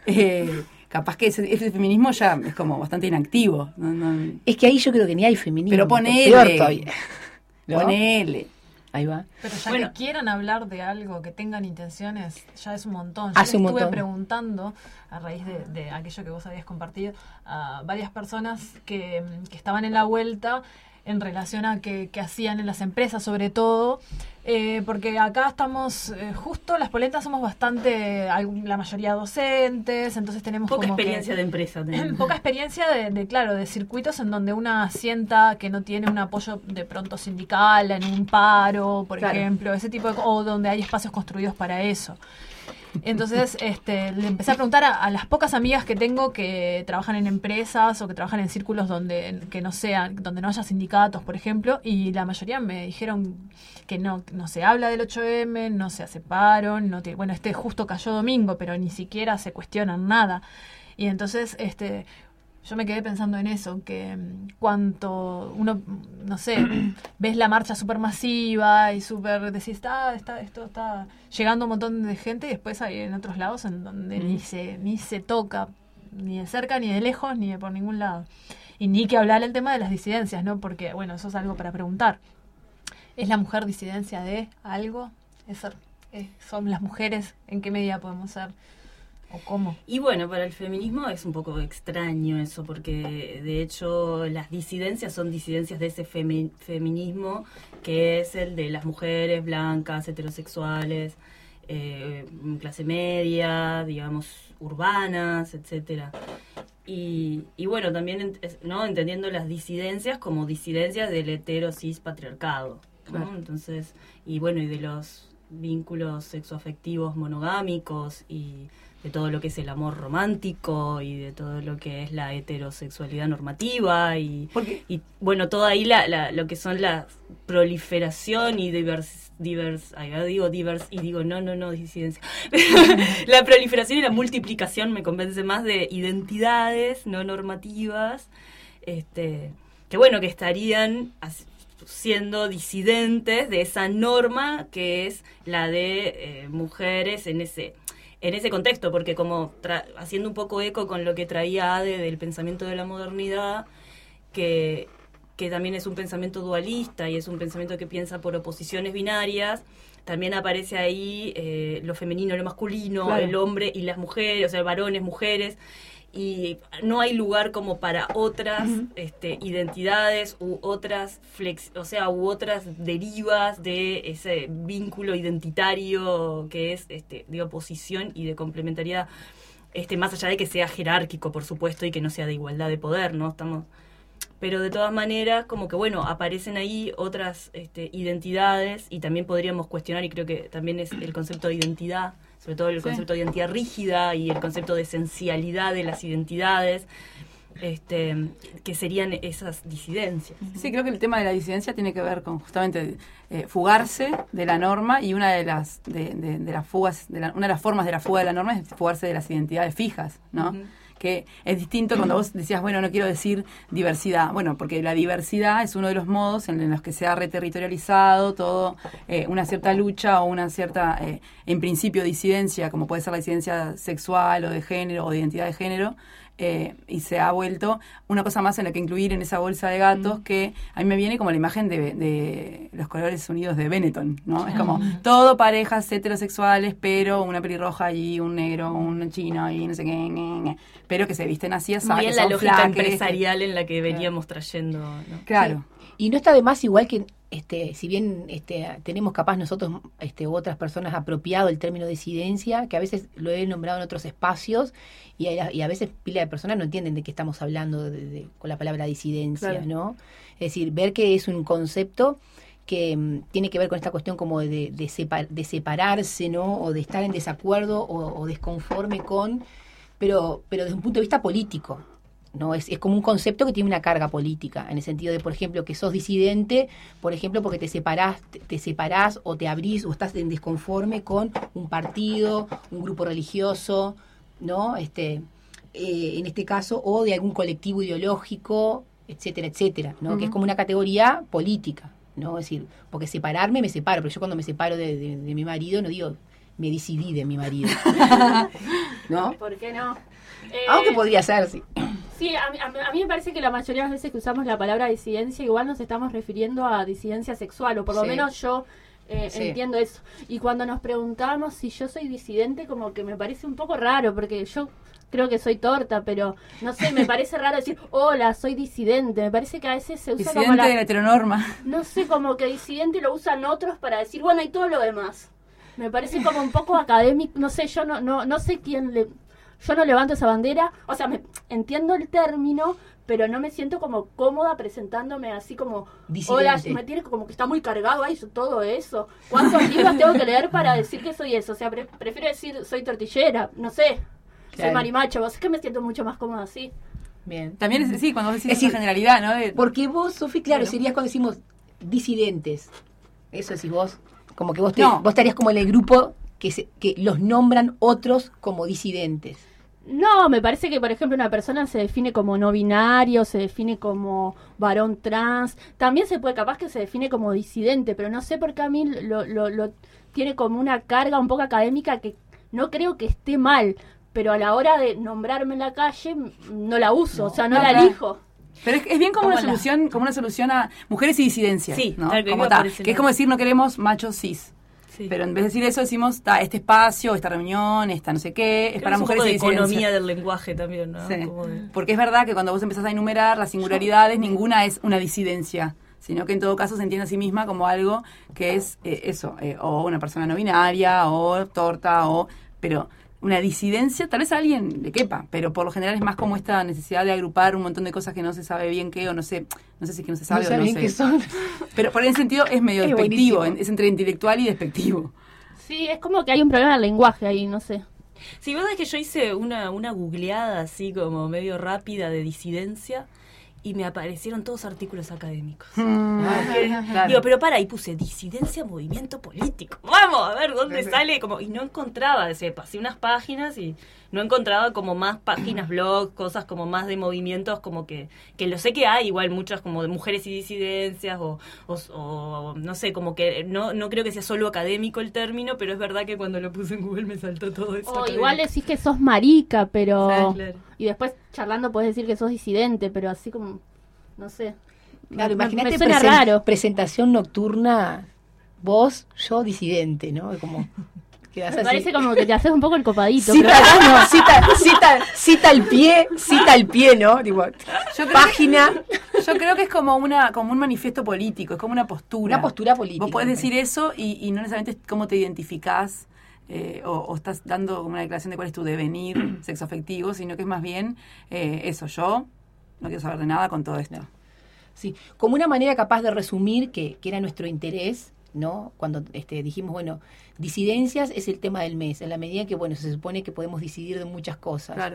Eh, capaz que ese, ese feminismo ya es como bastante inactivo. No, no- Es que ahí yo creo que ni hay feminismo. Pero ponele. Peor todavía. ¿No? Ponele. Ahí va. Pero ya Bueno. que quieran hablar de algo, que tengan intenciones, ya es un montón. Yo Hace le un estuve montón. preguntando, a raíz de, de aquello que vos habías compartido, a varias personas que, que estaban en la vuelta en relación a qué qué hacían en las empresas, sobre todo, eh, porque acá estamos, eh, justo las poletas somos bastante, algún- la mayoría docentes, entonces tenemos Poca como que- experiencia de empresa tenemos. poca experiencia de, de, claro, de circuitos en donde una sienta que no tiene un apoyo de pronto sindical en un paro, por Claro. ejemplo, ese tipo de co- o donde hay espacios construidos para eso. Entonces, este, le empecé a preguntar a, a las pocas amigas que tengo que trabajan en empresas o que trabajan en círculos donde que no sean, donde no haya sindicatos, por ejemplo, y la mayoría me dijeron que no, no se habla del ocho eme, no se hace paro, no tiene, bueno, este justo cayó domingo, pero ni siquiera se cuestionan nada. Y entonces, este, yo me quedé pensando en eso, que mm, cuanto uno, no sé, ves la marcha súper masiva y súper, decís, ah, está, esto está llegando un montón de gente, y después hay en otros lados en donde ni se ni se toca, ni de cerca, ni de lejos, ni de por ningún lado. Y ni que hablar el tema de las disidencias, ¿no? Porque, bueno, eso es algo para preguntar. ¿Es la mujer disidencia de algo? ¿Es, es- ¿Son las mujeres? ¿En qué medida podemos ser? ¿O cómo? Y bueno, para el feminismo es un poco extraño eso, porque de hecho las disidencias son disidencias de ese femi- feminismo que es el de las mujeres blancas, heterosexuales, eh, clase media, digamos, urbanas, etcétera. Y, y bueno, también no entendiendo las disidencias como disidencias del hetero cis patriarcado, ¿no? Claro. Entonces, y bueno, y de los vínculos sexoafectivos monogámicos y de todo lo que es el amor romántico y de todo lo que es la heterosexualidad normativa y, y bueno, todo ahí la, la, lo que son la proliferación y divers, divers ahí digo divers y digo no, no, no, disidencia. La proliferación y la multiplicación me convence más de identidades no normativas, este, que bueno, que estarían siendo disidentes de esa norma que es la de eh, mujeres en ese en ese contexto, porque como tra- haciendo un poco eco con lo que traía Ade del pensamiento de la modernidad, que, que también es un pensamiento dualista y es un pensamiento que piensa por oposiciones binarias, también aparece ahí eh, lo femenino, lo masculino, claro. El hombre y las mujeres, o sea, varones, mujeres, y no hay lugar como para otras uh-huh. este, identidades u otras flex, o sea, u otras derivas de ese vínculo identitario que es este, de oposición y de complementariedad, este, más allá de que sea jerárquico, por supuesto, y que no sea de igualdad de poder, ¿no? Estamos, pero de todas maneras, como que bueno, aparecen ahí otras este, identidades y también podríamos cuestionar, y creo que también es el concepto de identidad, sobre todo el sí. concepto de identidad rígida y el concepto de esencialidad de las identidades, este, que serían esas disidencias. Sí, creo que el tema de la disidencia tiene que ver con justamente eh, fugarse de la norma, y una de las de, de, de las fugas, de la, una de las formas de la fuga de la norma es fugarse de las identidades fijas, ¿no? Uh-huh. Que es distinto cuando vos decías, bueno, no quiero decir diversidad. Bueno, porque la diversidad es uno de los modos en los que se ha reterritorializado todo, eh, una cierta lucha o una cierta, eh, en principio, disidencia, como puede ser la disidencia sexual o de género o de identidad de género, eh, y se ha vuelto una cosa más en la que incluir en esa bolsa de gatos, mm. que a mí me viene como la imagen de, de los colores unidos de Benetton, ¿no? Es como mm. todo parejas heterosexuales, pero una pelirroja allí, un negro, un chino y no sé qué, pero que se visten así, así. Muy bien la lógica flaques, empresarial en la que veníamos claro. trayendo, ¿no? Claro. Sí. Y no está de más, igual que este, si bien este, tenemos capaz nosotros este, u otras personas apropiado el término disidencia, que a veces lo he nombrado en otros espacios, y a, y a veces pila de personas no entienden de qué estamos hablando de, de, con la palabra disidencia, claro. ¿no? Es decir, ver que es un concepto que um, tiene que ver con esta cuestión como de, de, separ, de separarse, ¿no? O de estar en desacuerdo o, o desconforme con, pero, pero desde un punto de vista político. No, es, es como un concepto que tiene una carga política, en el sentido de, por ejemplo, que sos disidente, por ejemplo, porque te separás, te, te separás o te abrís o estás en desconforme con un partido, un grupo religioso, ¿no? Este, eh, en este caso, o de algún colectivo ideológico, etcétera, etcétera, ¿no? Uh-huh. Que es como una categoría política, ¿no? Es decir, porque separarme, me separo, pero yo cuando me separo de, de, de mi marido, no digo, me decidí de mi marido, ¿no? ¿Por qué no? Eh, Aunque podría ser, sí. Sí, a mí, a mí me parece que la mayoría de las veces que usamos la palabra disidencia igual nos estamos refiriendo a disidencia sexual, o por lo sí. menos yo eh, sí. entiendo eso. Y cuando nos preguntamos si yo soy disidente, como que me parece un poco raro, porque yo creo que soy torta, pero no sé, me parece raro decir, hola, soy disidente. Me parece que a veces se usa disidente como la... de la heteronorma. No sé, como que disidente lo usan otros para decir, bueno, y todo lo demás. Me parece como un poco académico, no sé, yo no, no, no sé quién le... Yo no levanto esa bandera, o sea, me, entiendo el término, pero no me siento como cómoda presentándome así como, hola, me tiene como que está muy cargado ahí todo eso. ¿Cuántos libros tengo que leer para decir que soy eso? O sea, pre- prefiero decir soy tortillera, no sé, claro. soy marimacho, vos es que me siento mucho más cómoda así. Bien. También es, sí, cuando vos decís esa generalidad, ¿no? De... Porque vos, Sofi, claro, claro, serías cuando decimos disidentes, eso decís vos, como que vos, te, no. vos estarías como en el grupo que, se, que los nombran otros como disidentes. No, me parece que, por ejemplo, una persona se define como no binario, se define como varón trans. También se puede, capaz que se define como disidente, pero no sé por qué a mí lo, lo, lo tiene como una carga un poco académica que no creo que esté mal, pero a la hora de nombrarme en la calle no la uso, no, o sea, no, no la elijo. Pero es, es bien como una la... solución como una solución a mujeres y disidencias, sí, ¿no? Tal que, como ta, que es como decir no queremos machos cis. Sí. Pero en vez de decir eso decimos, ta, este espacio, esta reunión, esta no sé qué, es Creo para es mujeres un y poco de economía del lenguaje también, ¿no? Sí. Como de... Porque es verdad que cuando vos empezás a enumerar las singularidades, Yo... ninguna es una disidencia, sino que en todo caso se entiende a sí misma como algo que es eh, eso, eh, o una persona no binaria, o torta, o... Pero una disidencia, tal vez a alguien le quepa, pero por lo general es más como esta necesidad de agrupar un montón de cosas que no se sabe bien qué, o no sé, no sé si es que no se sabe no o no sé. Qué son. Pero por ese sentido es medio Es despectivo, buenísimo. es entre intelectual y despectivo. Sí, es como que hay un problema de lenguaje ahí, no sé. Sí, vos sabés que yo hice una, una googleada así como medio rápida de disidencia y me aparecieron todos artículos académicos. Mm, Que- claro. Digo, pero para, y puse disidencia, movimiento político. Vamos a ver dónde sale. Como, y no encontraba, decía, pasé unas páginas y no encontraba como más páginas, blogs, cosas como más de movimientos, como que, que lo sé que hay, igual muchas como de mujeres y disidencias, o, o, o no sé, como que no, no creo que sea solo académico el término, pero es verdad que cuando lo puse en Google me saltó todo eso. O académico. igual decís que sos marica, pero... Sí, claro. Y después charlando podés decir que sos disidente, pero así como... No sé. Claro, Me- imagínate me suena presen- raro. presentación nocturna, vos, yo disidente, ¿no? Como quedás Me así. parece como que te haces un poco el copadito. Cita, pero- no, cita, cita, cita al pie, cita al pie, ¿no? Tipo, página. Yo creo que es como una como un manifiesto político, es como una postura. Una postura política. Vos podés decir eso y, y no necesariamente cómo te identificás eh, o, o estás dando como una declaración de cuál es tu devenir sexoafectivo, sino que es más bien eh, eso, yo no quiero saber de nada con todo esto. Sí, como una manera capaz de resumir que, que era nuestro interés, ¿no? Cuando este, dijimos, bueno, disidencias es el tema del mes, en la medida que, bueno, se supone que podemos decidir de muchas cosas. Claro.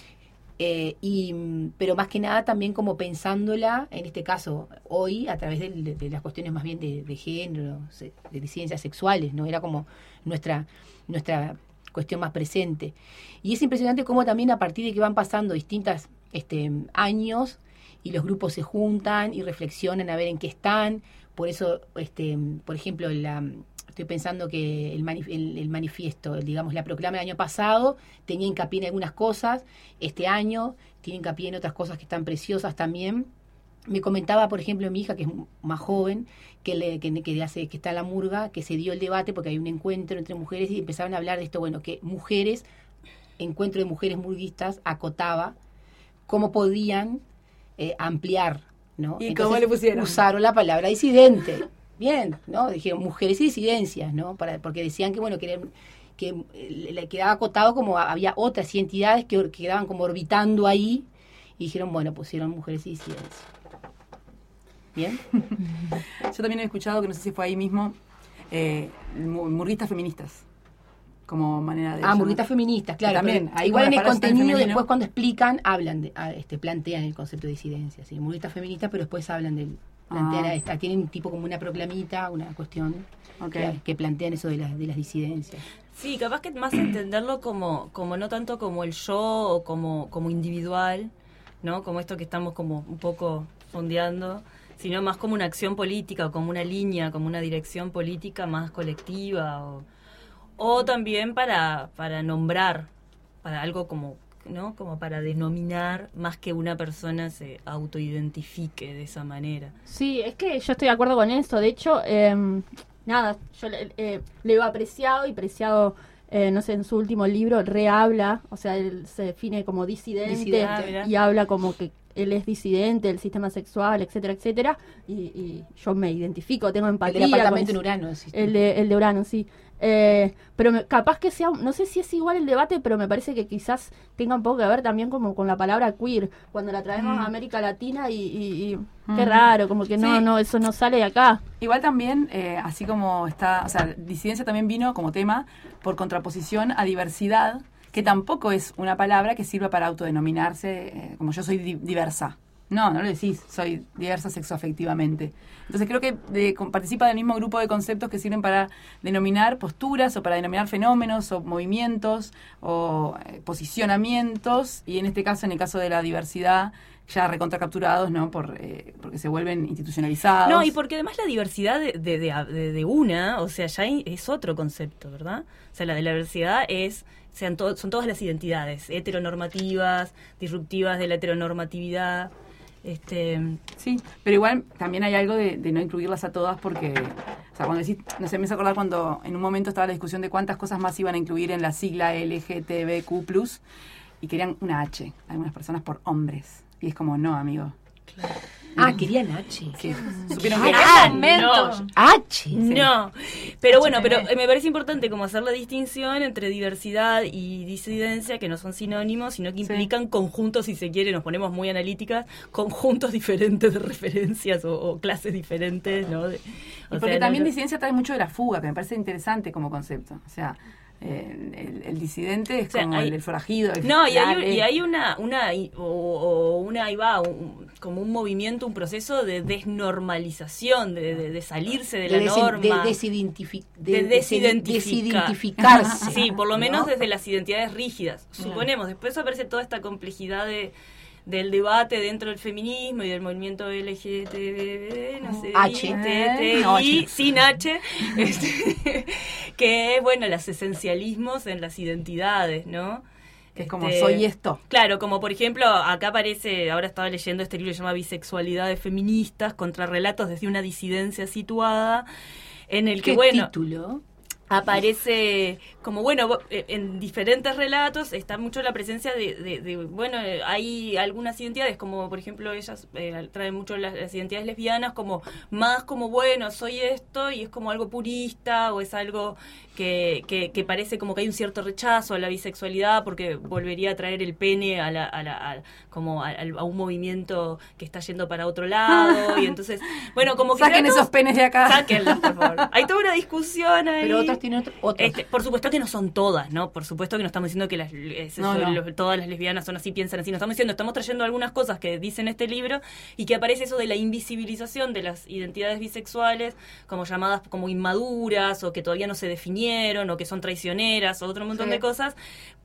Eh, y, mm, pero más que nada también como pensándola, en este caso, hoy, a través del- de, de las cuestiones más bien de, de género, se- de disidencias sexuales, ¿no? Era como nuestra, nuestra cuestión más presente. Y es impresionante cómo también a partir de que van pasando distintos este, años y los grupos se juntan y reflexionan a ver en qué están. Por eso, este, por ejemplo, la, estoy pensando que el, manif- el, el manifiesto, el, digamos, la proclama del año pasado tenía hincapié en algunas cosas. Este año tiene hincapié en otras cosas que están preciosas también. Me comentaba, por ejemplo, mi hija, que es más joven, que, le, que, que, hace, que está en la murga, que se dio el debate porque hay un encuentro entre mujeres y empezaron a hablar de esto, bueno, que mujeres, encuentro de mujeres murguistas, acotaba cómo podían eh, ampliar, ¿no? ¿Y Entonces, cómo le pusieron? Usaron la palabra disidente. Bien, ¿no? Dijeron mujeres y disidencias, ¿no? Para, porque decían que, bueno, que, era- que eh, le quedaba acotado como a- había otras entidades que, or- que quedaban como orbitando ahí y dijeron, bueno, pusieron mujeres y disidencias. ¿Bien? Yo también he escuchado, que no sé si fue ahí mismo, eh, mu- murguistas feministas, como manera de... Ah, murguistas feministas, claro. También, pero ahí igual en como el la palabra está en contenido, femenino. después cuando explican, hablan, de, ah, este, plantean el concepto de disidencia. ¿Sí? Murguistas feministas, pero después hablan del... Plantean Ah. a esta, tienen tipo como una proclamita, una cuestión Ok. que, que plantean eso de, las de las disidencias. Sí, capaz que más entenderlo como, como no tanto como el yo o como, como individual, ¿no? Como esto que estamos como un poco fondeando, sino más como una acción política o como una línea, como una dirección política más colectiva o, o también para, para nombrar, para algo como, ¿no? Como para denominar más que una persona se autoidentifique de esa manera. Sí, es que yo estoy de acuerdo con eso. De hecho, eh, nada, yo le, eh, le he apreciado y apreciado, eh, no sé, en su último libro rehabla, o sea, él se define como disidente, Disidente. Ah, mirá. y habla como que él es disidente del sistema sexual, etcétera, etcétera. Y, y yo me identifico, tengo El empatía. del con apartamento en eso. Urano. existe. El de, el de Urano, sí. Eh, pero me- capaz que sea, no sé si es igual el debate, pero me parece que quizás tenga un poco que ver también como con la palabra queer, cuando la traemos Mm. a América Latina y, y- y Mm. qué raro, como que no, Sí. no, eso no sale de acá. Igual también, eh, así como está, o sea, disidencia también vino como tema por contraposición a diversidad, que tampoco es una palabra que sirva para autodenominarse eh, como yo soy di- diversa. No, no lo decís, soy diversa sexoafectivamente. Entonces creo que de- con- participa del mismo grupo de conceptos que sirven para denominar posturas o para denominar fenómenos o movimientos o eh, posicionamientos, y en este caso, en el caso de la diversidad, ya recontra capturados, ¿no? Por, eh, porque se vuelven institucionalizados. No, y porque además la diversidad de, de, de, de- de una, o sea, ya hay- es otro concepto, ¿verdad? O sea, la de la diversidad es, sean to- son todas las identidades, heteronormativas, disruptivas de la heteronormatividad. Este, Sí, pero igual también hay algo de, de no incluirlas a todas porque, o sea, cuando decís, no sé, me hace acordar cuando en un momento estaba la discusión de cuántas cosas más iban a incluir en la sigla L G T B Q plus, y querían una H, algunas personas por hombres. Y es como, no, amigo. Ah, querían H. Que supieron que Ah, Invento. no. H. No, Pero bueno, pero eh, me parece importante como hacer la distinción entre diversidad y disidencia, que no son sinónimos, sino que implican sí. conjuntos, si se quiere, nos ponemos muy analíticas, conjuntos diferentes de referencias o, o clases diferentes, ¿no? De, o y porque sea, también no, disidencia trae mucho de la fuga, que me parece interesante como concepto. O sea, eh, el, el disidente es o sea, como hay, el del forajido. El no, y hay, y hay una, una o, o una, ahí va, un, como un movimiento, un proceso de desnormalización, de, de, de salirse de, de la des, norma. De, desidentifi de, de desidentificar. desidentificarse. Sí, por lo menos ¿no? desde las identidades rígidas. Suponemos, después aparece toda esta complejidad de del debate dentro del feminismo y del movimiento L G T B, no sé, H. T, T, No, I, sin H, este, que es, bueno, los esencialismos en las identidades, ¿no? Que es como, este, soy esto. Claro, como por ejemplo, acá aparece, ahora estaba leyendo este libro que se llama Bisexualidades Feministas, contra relatos desde una disidencia situada, en el que, ¿Qué bueno... título? Aparece como, bueno, en diferentes relatos está mucho la presencia de, de, de bueno, hay algunas identidades, como por ejemplo ellas eh, traen mucho las, las identidades lesbianas, como más como, bueno, soy esto, y es como algo purista, o es algo que, que, que parece como que hay un cierto rechazo a la bisexualidad, porque volvería a traer el pene a la, a la, a, como a, a un movimiento que está yendo para otro lado, y entonces, bueno, como que... Saquen esos penes de acá. Sáquenlos, por favor. Hay toda una discusión ahí. Pero otras tienen otro, otros. Este, por supuesto que no son todas, ¿no? Por supuesto que no estamos diciendo que las, es, no, son, no. Los, todas las lesbianas son así, piensan así. No estamos diciendo, estamos trayendo algunas cosas que dicen este libro y que aparece eso de la invisibilización de las identidades bisexuales, como llamadas como inmaduras, o que todavía no se definieron, o que son traicioneras, o otro montón sí. de cosas.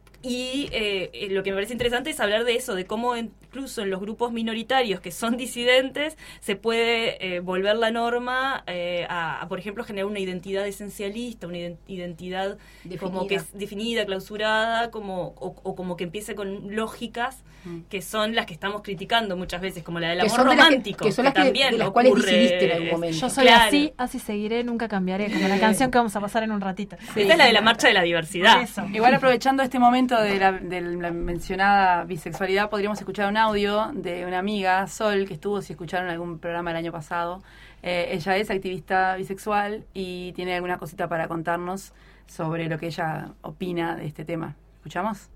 Y eh, lo que me parece interesante es hablar de eso, de cómo incluso en los grupos minoritarios que son disidentes se puede eh, volver la norma eh, a, a, por ejemplo, generar una identidad esencialista, una identidad definida. Como que es definida, clausurada, como o, o como que empiece con lógicas mm. que son las que estamos criticando muchas veces, como la del amor romántico, que, que son que las que, también de las ocurre. Cuales decidiste en algún momento. Yo soy claro. así, así seguiré, nunca cambiaré, como la canción que vamos a pasar en un ratito. Sí. Esta es la de la marcha de la diversidad. Igual, aprovechando este momento de la, de la mencionada bisexualidad, podríamos escuchar un audio de una amiga, Sol, que estuvo, si escucharon algún programa el año pasado. Eh, ella es activista bisexual y tiene alguna cosita para contarnos sobre lo que ella opina de este tema. ¿Escuchamos?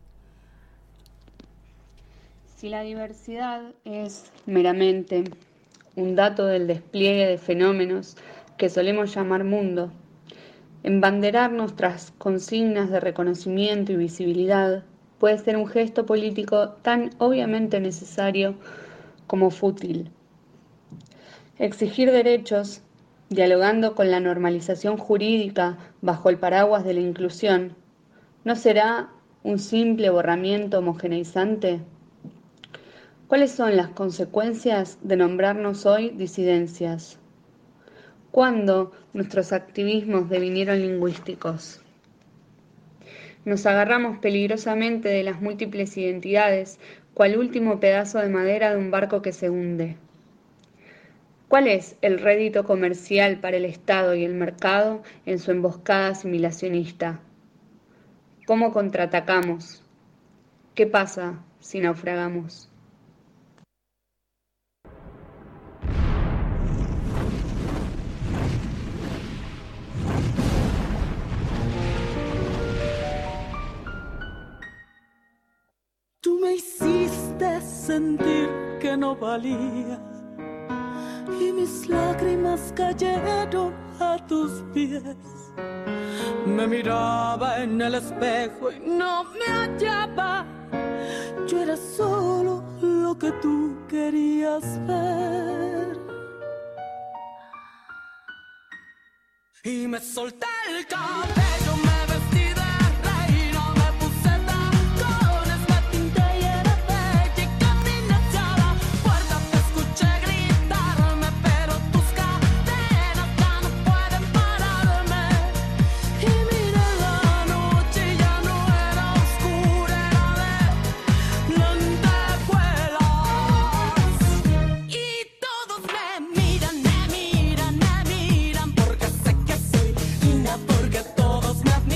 Si la diversidad es meramente un dato del despliegue de fenómenos que solemos llamar mundo, embanderarnos tras consignas de reconocimiento y visibilidad puede ser un gesto político tan obviamente necesario como fútil. Exigir derechos, dialogando con la normalización jurídica bajo el paraguas de la inclusión, ¿no será un simple borramiento homogeneizante? ¿Cuáles son las consecuencias de nombrarnos hoy disidencias? ¿Cuándo nuestros activismos devinieron lingüísticos? Nos agarramos peligrosamente de las múltiples identidades, cual último pedazo de madera de un barco que se hunde. ¿Cuál es el rédito comercial para el Estado y el mercado en su emboscada asimilacionista? ¿Cómo contraatacamos? ¿Qué pasa si naufragamos? Tú me hiciste sentir que no valía y mis lágrimas cayeron a tus pies. Me miraba en el espejo y no me hallaba. Yo era solo lo que tú querías ver. Y me solté el cabello, me vestí de reina, me puse tacones, me pinté y era bella y caminé hacia la puerta. Te escuché gritarme, pero tus cadenas ya no pueden pararme. Y miré la noche y ya no era oscura, era de lentejuelas. Y todos me miran, me miran, me miran, porque sé que soy linda, porque todos me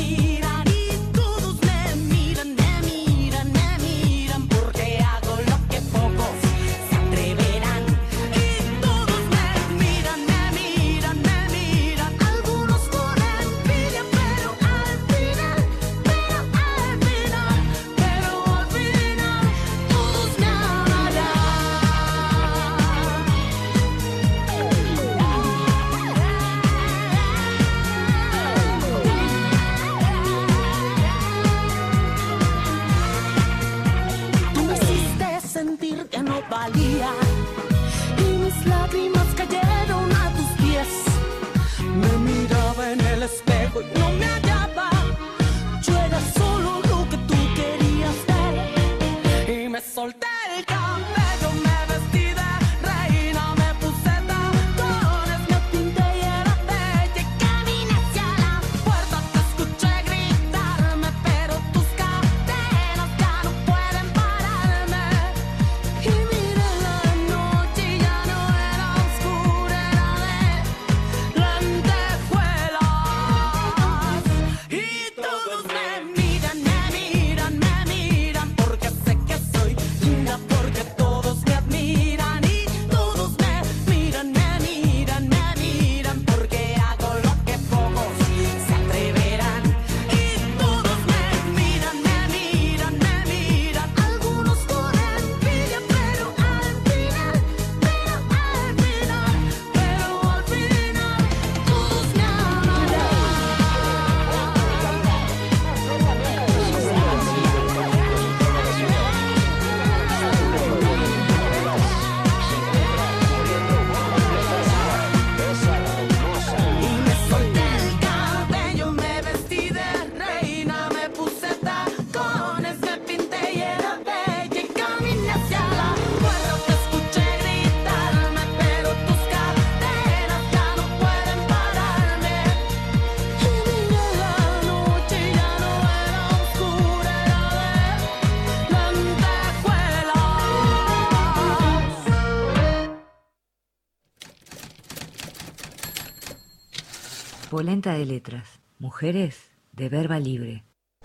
Polenta de letras. Mujeres de verba libre.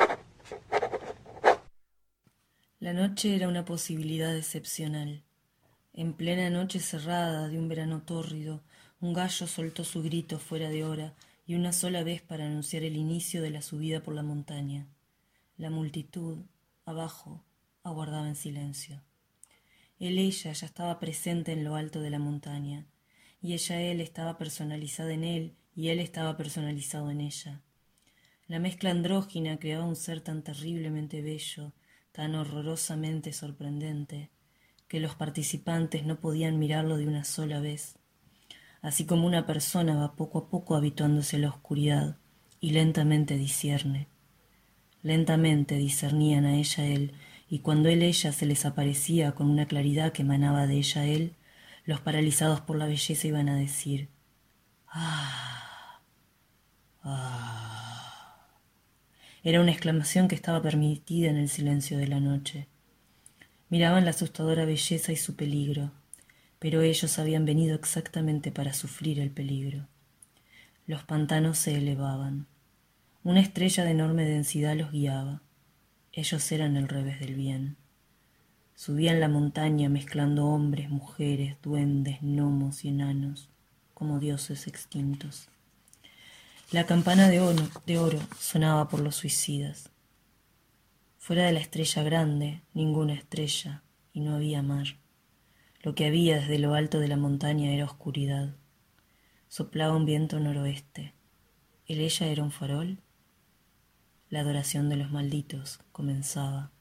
La noche era una posibilidad excepcional. En plena noche cerrada de un verano tórrido, un gallo soltó su grito fuera de hora y una sola vez para anunciar el inicio de la subida por la montaña. La multitud, abajo, aguardaba en silencio. Él, ella, ya estaba presente en lo alto de la montaña, y ella, él, estaba personalizada en él, y él estaba personalizado en ella. La mezcla andrógina creaba un ser tan terriblemente bello, tan horrorosamente sorprendente, que los participantes no podían mirarlo de una sola vez. Así como una persona va poco a poco habituándose a la oscuridad y lentamente discierne. Lentamente discernían a ella él, y cuando él ella se les aparecía con una claridad que emanaba de ella él, los paralizados por la belleza iban a decir: ¡ah! ¡ah! Era una exclamación que estaba permitida en el silencio de la noche. Miraban la asustadora belleza y su peligro, pero ellos habían venido exactamente para sufrir el peligro. Los pantanos se elevaban. Una estrella de enorme densidad los guiaba. Ellos eran el revés del bien. Subían la montaña mezclando hombres, mujeres, duendes, gnomos y enanos, como dioses extintos. La campana de oro, de oro sonaba por los suicidas. Fuera de la estrella grande, ninguna estrella, y no había mar. Lo que había desde lo alto de la montaña era oscuridad. Soplaba un viento noroeste. ¿El ella era un farol? La adoración de los malditos comenzaba.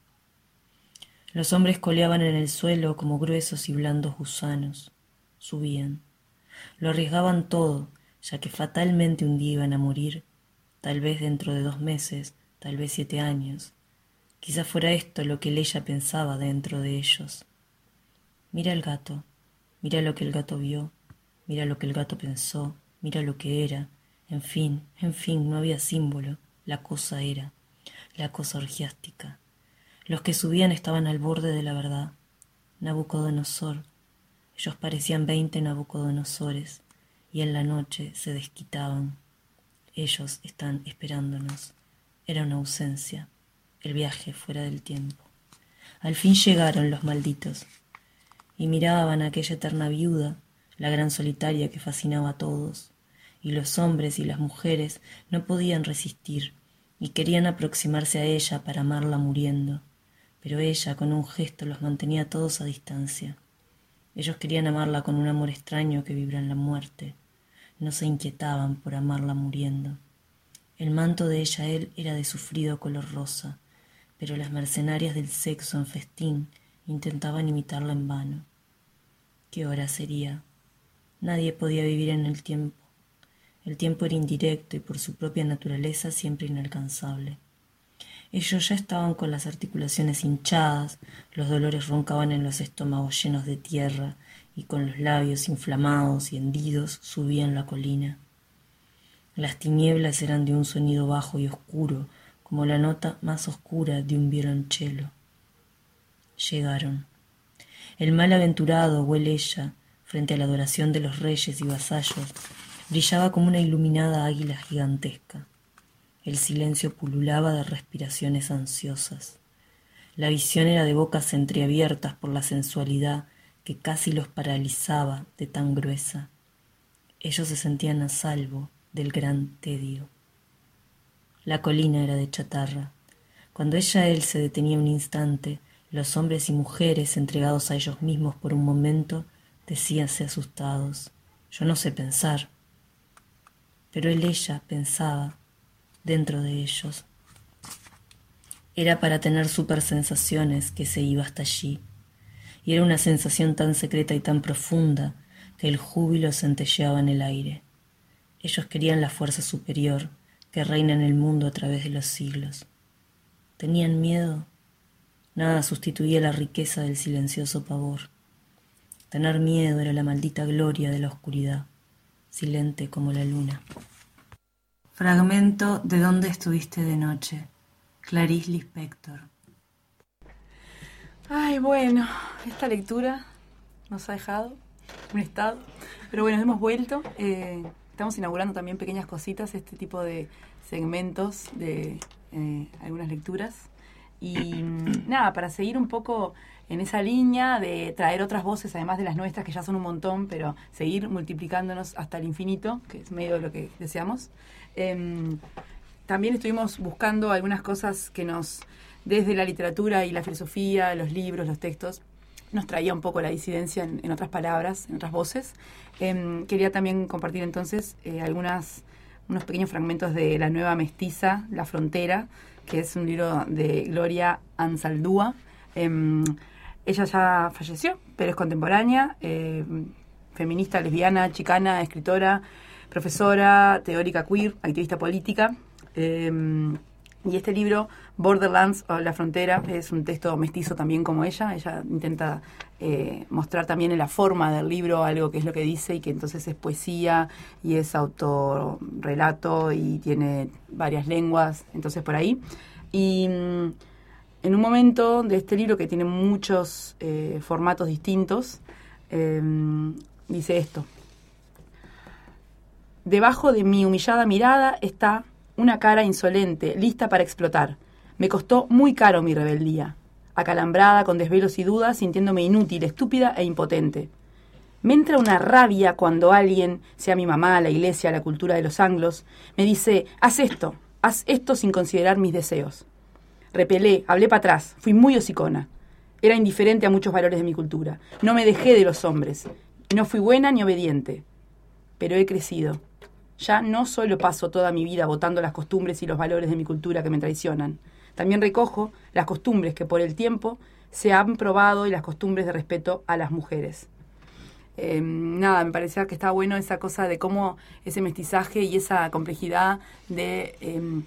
Los hombres coleaban en el suelo como gruesos y blandos gusanos. Subían. Lo arriesgaban todo, ya que fatalmente un día iban a morir, tal vez dentro de dos meses, tal vez siete años. Quizá fuera esto lo que ella pensaba dentro de ellos. Mira el gato, mira lo que el gato vio, mira lo que el gato pensó, mira lo que era. En fin, en fin, no había símbolo. La cosa era, la cosa orgiástica. Los que subían estaban al borde de la verdad. Nabucodonosor. Ellos parecían veinte Nabucodonosores, y en la noche se desquitaban. Ellos están esperándonos. Era una ausencia, el viaje fuera del tiempo. Al fin llegaron los malditos, y miraban a aquella eterna viuda, la gran solitaria que fascinaba a todos, y los hombres y las mujeres no podían resistir, y querían aproximarse a ella para amarla muriendo, pero ella con un gesto los mantenía todos a distancia. Ellos querían amarla con un amor extraño que vibra en la muerte, no se inquietaban por amarla muriendo. El manto de ella él era de sufrido color rosa, pero las mercenarias del sexo en festín intentaban imitarla en vano. ¿Qué hora sería? Nadie podía vivir en el tiempo. El tiempo era indirecto y por su propia naturaleza siempre inalcanzable. Ellos ya estaban con las articulaciones hinchadas, los dolores roncaban en los estómagos llenos de tierra y con los labios inflamados y hendidos subían la colina. Las tinieblas eran de un sonido bajo y oscuro, como la nota más oscura de un violonchelo. Llegaron. El malaventurado o el ella, frente a la adoración de los reyes y vasallos, brillaba como una iluminada águila gigantesca. El silencio pululaba de respiraciones ansiosas. La visión era de bocas entreabiertas por la sensualidad que casi los paralizaba de tan gruesa. Ellos se sentían a salvo del gran tedio. La colina era de chatarra. Cuando ella él se detenía un instante, los hombres y mujeres, entregados a ellos mismos por un momento, decíanse asustados: yo no sé pensar. Pero él ella pensaba dentro de ellos. Era para tener supersensaciones que se iba hasta allí, y era una sensación tan secreta y tan profunda que el júbilo centelleaba en el aire. Ellos querían la fuerza superior que reina en el mundo a través de los siglos. ¿Tenían miedo? Nada sustituía la riqueza del silencioso pavor. Tener miedo era la maldita gloria de la oscuridad, silente como la luna. Fragmento de ¿Dónde estuviste de noche? Clarice Lispector. Ay, bueno, esta lectura nos ha dejado un estado. Pero bueno, hemos vuelto. Eh, estamos inaugurando también pequeñas cositas, este tipo de segmentos de eh, algunas lecturas. Y nada, para seguir un poco en esa línea de traer otras voces, además de las nuestras, que ya son un montón, pero seguir multiplicándonos hasta el infinito, que es medio de lo que deseamos. Eh, también estuvimos buscando algunas cosas que nos, desde la literatura y la filosofía, los libros, los textos, nos traía un poco la disidencia en, en otras palabras, en otras voces. Eh, quería también compartir entonces eh, algunas, unos pequeños fragmentos de La Nueva Mestiza, La Frontera, que es un libro de Gloria Anzaldúa. Eh, ella ya falleció, pero es contemporánea, eh, feminista, lesbiana, chicana, escritora, profesora, teórica queer, activista política. Eh, y este libro, Borderlands o La Frontera, es un texto mestizo también como ella. Ella intenta eh, mostrar también en la forma del libro algo que es lo que dice y que entonces es poesía y es autorrelato y tiene varias lenguas, entonces por ahí. Y mm, en un momento de este libro que tiene muchos eh, formatos distintos, eh, dice esto: debajo de mi humillada mirada está una cara insolente, lista para explotar. Me costó muy caro mi rebeldía, acalambrada con desvelos y dudas, sintiéndome inútil, estúpida e impotente. Me entra una rabia cuando alguien, sea mi mamá, la iglesia, la cultura de los anglos, me dice: haz esto, haz esto sin considerar mis deseos. Repelé, hablé para atrás, fui muy hocicona. Era indiferente a muchos valores de mi cultura. No me dejé de los hombres. No fui buena ni obediente. Pero he crecido. Ya no solo paso toda mi vida votando las costumbres y los valores de mi cultura que me traicionan. También recojo las costumbres que por el tiempo se han probado y las costumbres de respeto a las mujeres. Eh, nada, me parecía que estaba bueno esa cosa de cómo ese mestizaje y esa complejidad de eh,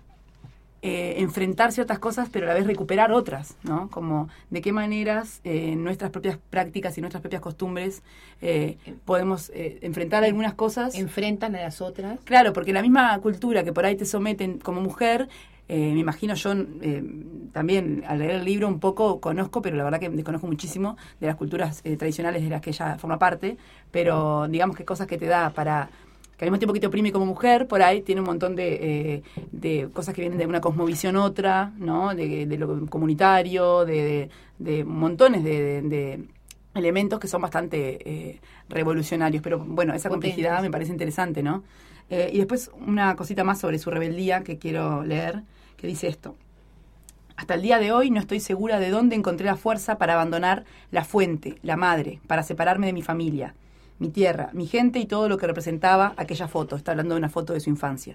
eh, enfrentar ciertas cosas, pero a la vez recuperar otras, ¿no? Como de qué maneras eh, nuestras propias prácticas y nuestras propias costumbres eh, podemos eh, enfrentar algunas cosas. Enfrentan a las otras. Claro, porque la misma cultura que por ahí te someten como mujer, eh, me imagino yo eh, también al leer el libro un poco conozco, pero la verdad que desconozco muchísimo de las culturas eh, tradicionales de las que ella forma parte, pero digamos que cosas que te da para... que al mismo tiempo que te oprime como mujer, por ahí tiene un montón de, eh, de cosas que vienen de una cosmovisión otra, ¿no? De, de lo comunitario, de, de, de montones de, de, de elementos que son bastante eh, revolucionarios. Pero bueno, esa complejidad Potentes. me parece interesante, ¿no? Eh, y después una cosita más sobre su rebeldía que quiero leer, que dice esto. Hasta el día de hoy no estoy segura de dónde encontré la fuerza para abandonar la fuente, la madre, para separarme de mi familia, mi tierra, mi gente y todo lo que representaba aquella foto. Está hablando de una foto de su infancia.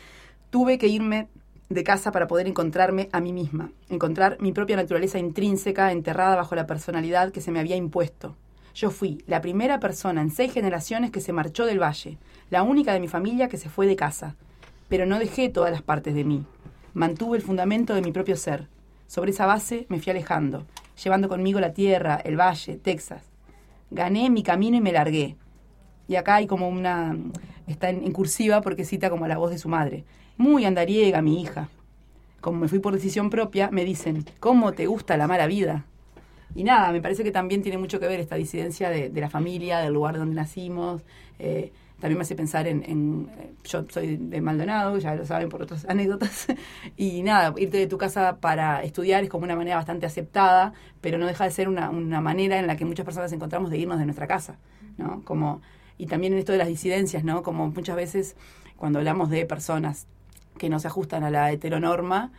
Tuve que irme de casa para poder encontrarme a mí misma, encontrar mi propia naturaleza intrínseca enterrada bajo la personalidad que se me había impuesto. Yo fui la primera persona en seis generaciones que se marchó del valle, la única de mi familia que se fue de casa. Pero no dejé todas las partes de mí. Mantuve el fundamento de mi propio ser. Sobre esa base me fui alejando, llevando conmigo la tierra, el valle, Texas. Gané mi camino y me largué. Y acá hay como una... está en, en cursiva porque cita como la voz de su madre. Muy andariega, mi hija. Como me fui por decisión propia, me dicen, ¿cómo te gusta la mala vida? Y nada, me parece que también tiene mucho que ver esta disidencia de, de la familia, del lugar donde nacimos. Eh, también me hace pensar en, en... Yo soy de Maldonado, ya lo saben por otras anécdotas. Y nada, irte de tu casa para estudiar es como una manera bastante aceptada, pero no deja de ser una, una manera en la que muchas personas encontramos de irnos de nuestra casa, ¿no? Como, y también en esto de las disidencias, ¿no? Como muchas veces cuando hablamos de personas que no se ajustan a la heteronorma,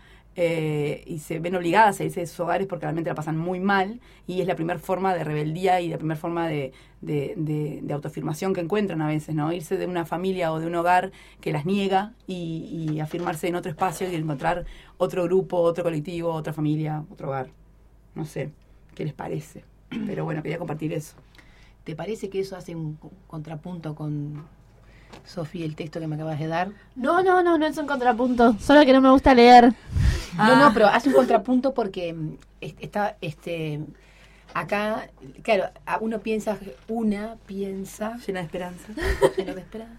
Eh, y se ven obligadas a irse de sus hogares porque realmente la pasan muy mal, y es la primera forma de rebeldía y la primera forma de, de, de, de autoafirmación que encuentran a veces, ¿no? Irse de una familia o de un hogar que las niega y, y afirmarse en otro espacio y encontrar otro grupo, otro colectivo, otra familia, otro hogar. No sé, ¿qué les parece? Pero bueno, quería compartir eso. ¿Te parece que eso hace un contrapunto con... Sofía, el texto que me acabas de dar? No, no, no, no es un contrapunto. Solo que no me gusta leer. Ah. No, no, pero hace un contrapunto porque está, este, acá, claro, uno piensa, una piensa... Llena de esperanza. Llena de esperanza.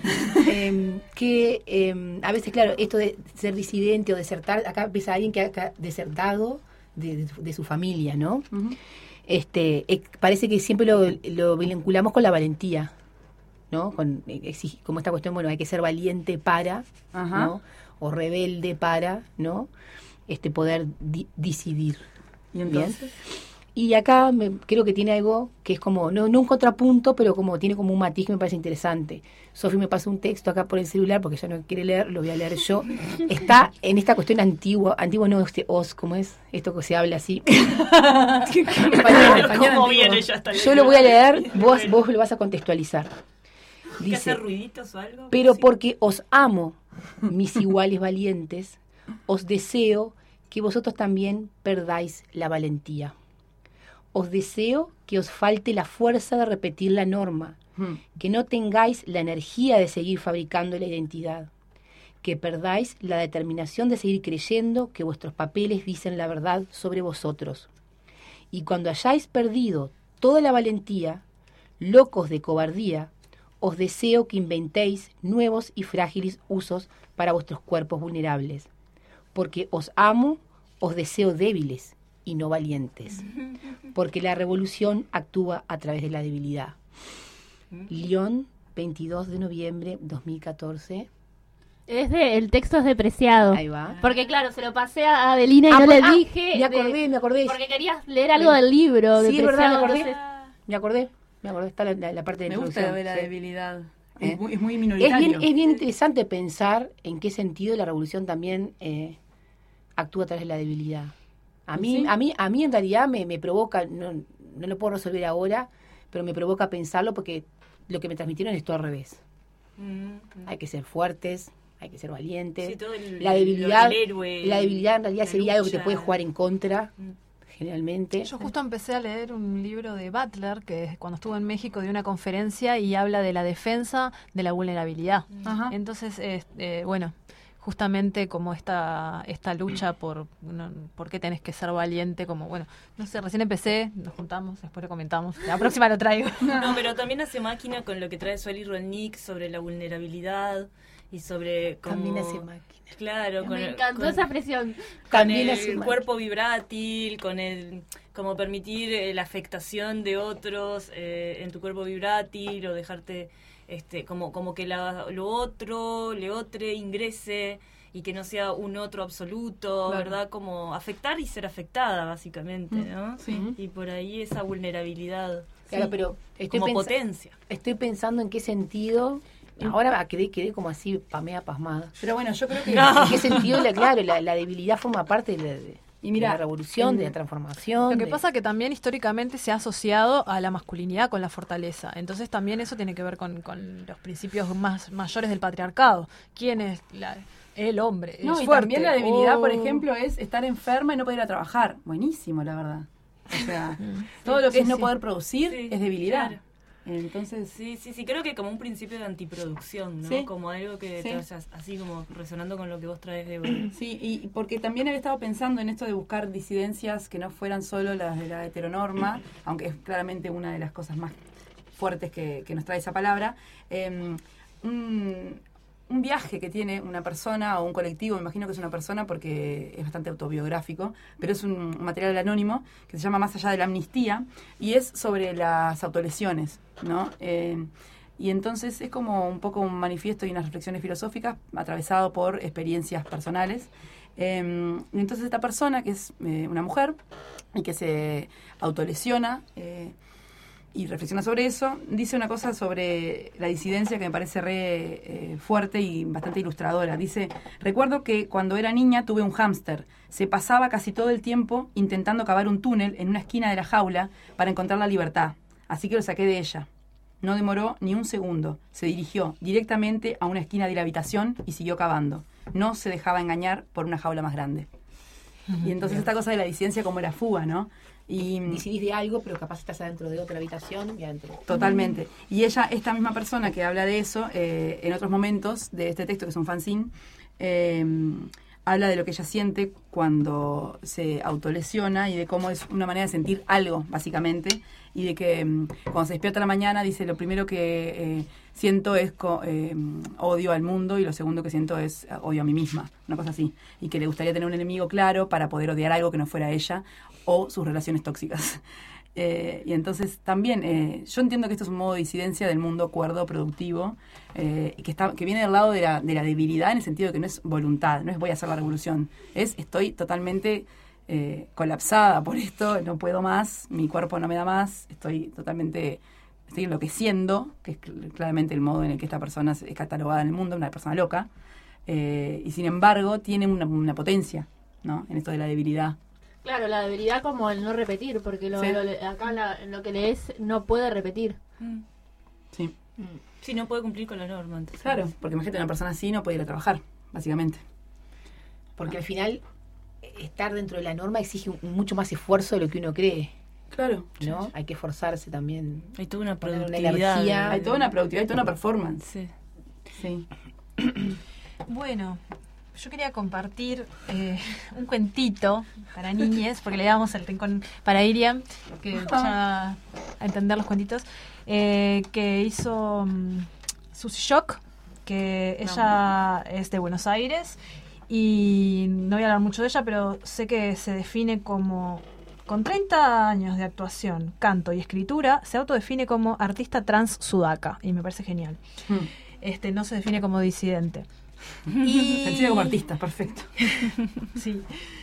eh, que eh, a veces, claro, esto de ser disidente o desertar, acá ves a alguien que ha desertado de, de, de su familia, ¿no? Uh-huh. Este, eh, parece que siempre lo, lo vinculamos con la valentía, ¿no? Con, exige, como esta cuestión, bueno, hay que ser valiente para, Ajá. ¿no? O rebelde para, ¿no? Este poder di- decidir. ¿Y entonces? ¿Bien? Y acá me, creo que tiene algo que es como, no, no un contrapunto, pero como tiene como un matiz que me parece interesante. Sofi me pasó un texto acá por el celular, porque ella no quiere leer, lo voy a leer yo. Está en esta cuestión antigua, antiguo no, este os, ¿cómo es? Esto que se habla así. Español, español ¿Cómo antiguo. viene ella hasta Yo lo voy a leer, vos, vos lo vas a contextualizar. ¿Hay que hacer ruiditos o algo? Pero Sí. porque os amo, mis iguales valientes, os deseo que vosotros también perdáis la valentía. Os deseo que os falte la fuerza de repetir la norma, Hmm. que no tengáis la energía de seguir fabricando la identidad, que perdáis la determinación de seguir creyendo que vuestros papeles dicen la verdad sobre vosotros. Y cuando hayáis perdido toda la valentía, locos de cobardía, os deseo que inventéis nuevos y frágiles usos para vuestros cuerpos vulnerables, porque os amo, os deseo débiles y no valientes, porque la revolución actúa a través de la debilidad. Lyon, veintidós de noviembre dos mil catorce. Es de, el texto es depreciado. Ahí va. Porque claro, se lo pasé a Adelina y Ah, no pues, le ah, dije. me acordé, de- me acordé. Porque querías leer algo del libro. Sí, es verdad, me depreciado, acordé. entonces- Me acordé, me acordé, está la, la- la parte de Me gusta introducción. ver la Sí. debilidad. ¿Eh? Es, muy, es muy Es minoritario. bien, es bien interesante pensar en qué sentido la revolución también eh, actúa a través de la debilidad. A mí, ¿Sí? a mí, a mí en realidad me, me provoca, no, no lo puedo resolver ahora, pero me provoca pensarlo porque lo que me transmitieron es todo al revés. Mm, Hay que ser fuertes, hay que ser valientes. Sí, todo el- la debilidad, el héroe, la debilidad en realidad la sería algo que te lucha. puede jugar en contra, generalmente. Yo justo empecé a leer un libro de Butler, que es cuando estuvo en México dio una conferencia y habla de la defensa de la vulnerabilidad. Ajá. Entonces, es, eh, bueno, justamente como esta esta lucha por no, por qué tenés que ser valiente, como, bueno, no sé, recién empecé, nos juntamos, después lo comentamos. La próxima lo traigo. No, pero también hace máquina con lo que trae Sueli Rolnik sobre la vulnerabilidad y sobre cómo... También hace máquina. Claro, con Me el- encantó con- esa expresión. con También hace el máquina. cuerpo vibrátil, con el como permitir eh, la afectación de otros eh, en tu cuerpo vibrátil o dejarte este como como que la, lo otro, le otro ingrese y que no sea un otro absoluto, Claro. ¿verdad? Como afectar y ser afectada, básicamente, Mm, ¿no? sí. Y por ahí esa vulnerabilidad. Claro, Sí. pero estoy como pensa- potencia. Estoy pensando en qué sentido. Ahora quedé, quedé como así, pamea pasmada. Pero bueno, yo creo que... ¿En qué sentido? La, claro, la, la debilidad forma parte de la, de- Y mira, de la revolución, en- de la transformación. Lo que de- pasa que también históricamente se ha asociado a la masculinidad con la fortaleza. Entonces también eso tiene que ver con, con los principios más mayores del patriarcado. ¿Quién es la- el hombre? No, es y fuerte. también la debilidad, por Oh. ejemplo, es estar enferma y no poder ir a trabajar. Buenísimo, la verdad. O sea, Mm. todo lo que Sí, es no sí. poder producir Sí, es debilidad. claro. Entonces, Sí, sí, sí, creo que como un principio de antiproducción, ¿no? Sí. Como algo que Sí. te vaya así como resonando con lo que vos traes de... sí, y porque también había estado pensando en esto de buscar disidencias que no fueran solo las de la heteronorma, aunque es claramente una de las cosas más fuertes que, que nos trae esa palabra. Eh, un, un viaje que tiene una persona o un colectivo, me imagino que es una persona porque es bastante autobiográfico, pero es un material anónimo que se llama Más allá de la amnistía y es sobre las autolesiones, ¿no? Eh, y entonces es como un poco un manifiesto y unas reflexiones filosóficas atravesado por experiencias personales. Eh, y entonces esta persona, que es eh, una mujer y que se autolesiona eh, y reflexiona sobre eso, dice una cosa sobre la disidencia que me parece re eh, fuerte y bastante ilustradora. Dice, recuerdo que cuando era niña tuve un hámster. Se pasaba casi todo el tiempo intentando cavar un túnel en una esquina de la jaula para encontrar la libertad. Así que lo saqué de ella. No demoró ni un segundo. Se dirigió directamente a una esquina de la habitación y siguió cavando. No se dejaba engañar por una jaula más grande. Y entonces esta cosa de la disidencia como la fuga, ¿no? Y decidís de algo, pero capaz estás adentro de otra habitación y adentro. totalmente. Y ella, esta misma persona que habla de eso, eh, en otros momentos de este texto, que es un fanzine, eh, habla de lo que ella siente cuando se autolesiona y de cómo es una manera de sentir algo, básicamente, y de que mm, cuando se despierta a la mañana dice lo primero que eh, siento es co- eh, odio al mundo y lo segundo que siento es eh, odio a mí misma, una cosa así, y que le gustaría tener un enemigo claro para poder odiar algo que no fuera ella o sus relaciones tóxicas. Eh, y entonces también, eh, yo entiendo que esto es un modo de disidencia del mundo cuerdo, productivo, eh, que, está, que viene del lado de la, de la debilidad, en el sentido de que no es voluntad, no es voy a hacer la revolución, es estoy totalmente eh, colapsada por esto, no puedo más, mi cuerpo no me da más, estoy totalmente, estoy enloqueciendo, que es cl- claramente el modo en el que esta persona es catalogada en el mundo, una persona loca, eh, y sin embargo tiene una, una potencia, ¿no? En esto de la debilidad. Claro, la debilidad como el no repetir, porque lo, Sí. lo- acá la- en lo que lees no puede repetir. Sí. Sí, no puede cumplir con la norma. Entonces. Claro, porque imagínate, una persona así no puede ir a trabajar, básicamente. Porque al final, estar dentro de la norma exige un- mucho más esfuerzo de lo que uno cree. Claro. ¿No? Hay que esforzarse también. Hay toda una poner productividad. energía. Hay toda una productividad, hay toda una performance. Sí. Sí. Bueno, yo quería compartir eh, un cuentito para niñes, porque le damos el rincón para Iriam, que ya a entender los cuentitos, eh, que hizo um, Susie Shock, que ella es de Buenos Aires, y no voy a hablar mucho de ella, pero sé que se define como, con treinta años de actuación, canto y escritura, se autodefine como artista trans sudaca, y me parece genial. Mm. Este, no se define como disidente. Se define como artista, perfecto. Sí.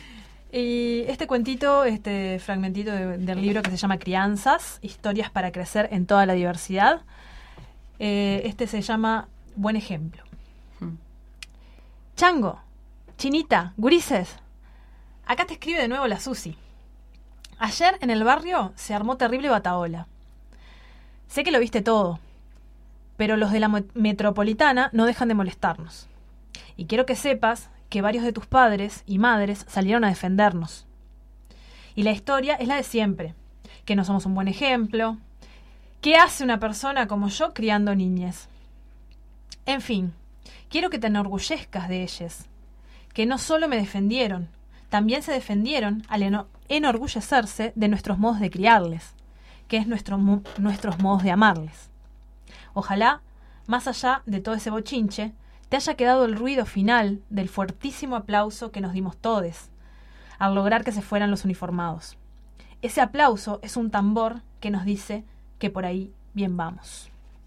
Y este cuentito, este fragmentito de- del libro que se llama Crianzas, historias para crecer en toda la diversidad, eh, este se llama Buen Ejemplo. Mm. Chango, Chinita, gurises, acá te escribe de nuevo la Susi. Ayer en el barrio se armó terrible batahola. Sé que lo viste todo, pero los de la mo- metropolitana no dejan de molestarnos. Y quiero que sepas que varios de tus padres y madres salieron a defendernos. Y la historia es la de siempre, que no somos un buen ejemplo. ¿Qué hace una persona como yo criando niñas? En fin, quiero que te enorgullezcas de ellas, que no solo me defendieron, también se defendieron al eno- enorgullecerse de nuestros modos de criarles, que es nuestro mo- nuestros modos de amarles. Ojalá, más allá de todo ese bochinche, te haya quedado el ruido final del fuertísimo aplauso que nos dimos todos al lograr que se fueran los uniformados. Ese aplauso es un tambor que nos dice que por ahí bien vamos.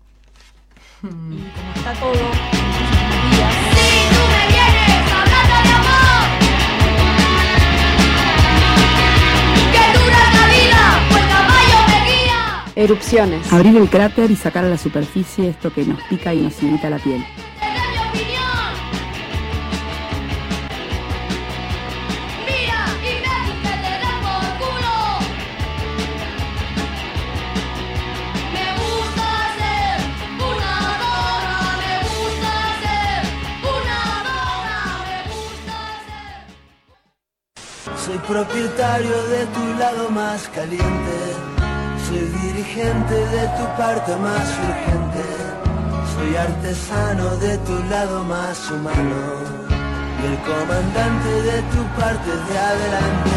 Y como está todo, días, Si tú me vienes hablando de amor, que dura la vida, pues caballo me guía. Erupciones. Abrir el cráter y sacar a la superficie esto que nos pica y nos irrita la piel. Tener mi opinión. Mira y ven que te dan por culo. Me gusta ser una dona, me gusta ser una dona, me gusta ser. Soy propietario de tu lado más caliente, soy dirigente de tu parte más urgente, soy artesano de tu lado más humano y el comandante de tu parte de adelante.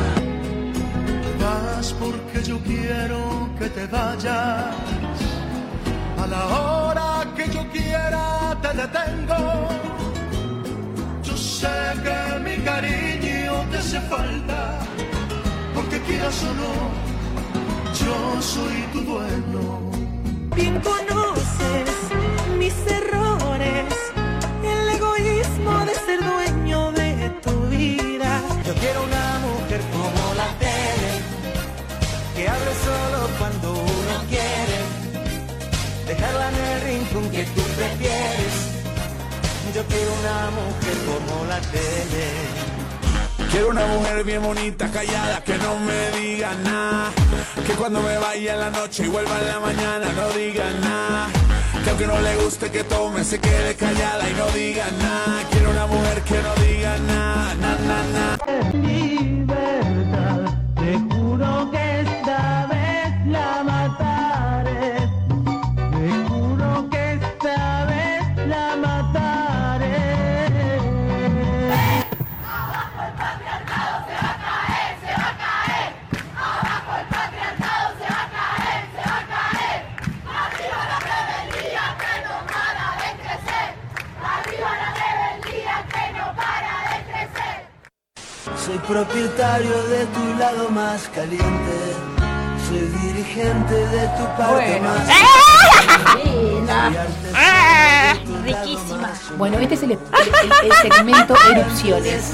Vas porque yo quiero que te vayas, a la hora que yo quiera te detengo. Yo sé que mi cariño te hace falta, porque quieras o no, yo soy tu dueño. Bien conoces mis errores, el egoísmo de ser dueño de tu vida. Yo quiero una mujer como la tele, que hable solo cuando uno quiere, dejarla en el rincón que tú prefieres. Yo quiero una mujer como la tele. Quiero una mujer bien bonita, callada, que no me diga nada. Que cuando me vaya en la noche y vuelva en la mañana no diga nada. Que aunque no le guste que tome, se quede callada y no diga nada. Quiero una mujer que no diga nada, na, na, na. Libertad, te juro que esta vez la mataré. Te juro que esta vez la mataré. Abajo el patriarcado se va a caer, se va a caer. Abajo el patriarcado se va a caer, se va a caer. Arriba la rebeldía que no para de crecer. Arriba la rebeldía que no para de crecer. Soy propietario de tu lado más caliente, soy dirigente de tu parte Bueno. más. ¡Ah! Riquísima. Bueno, este es el, el- el- el segmento erupciones.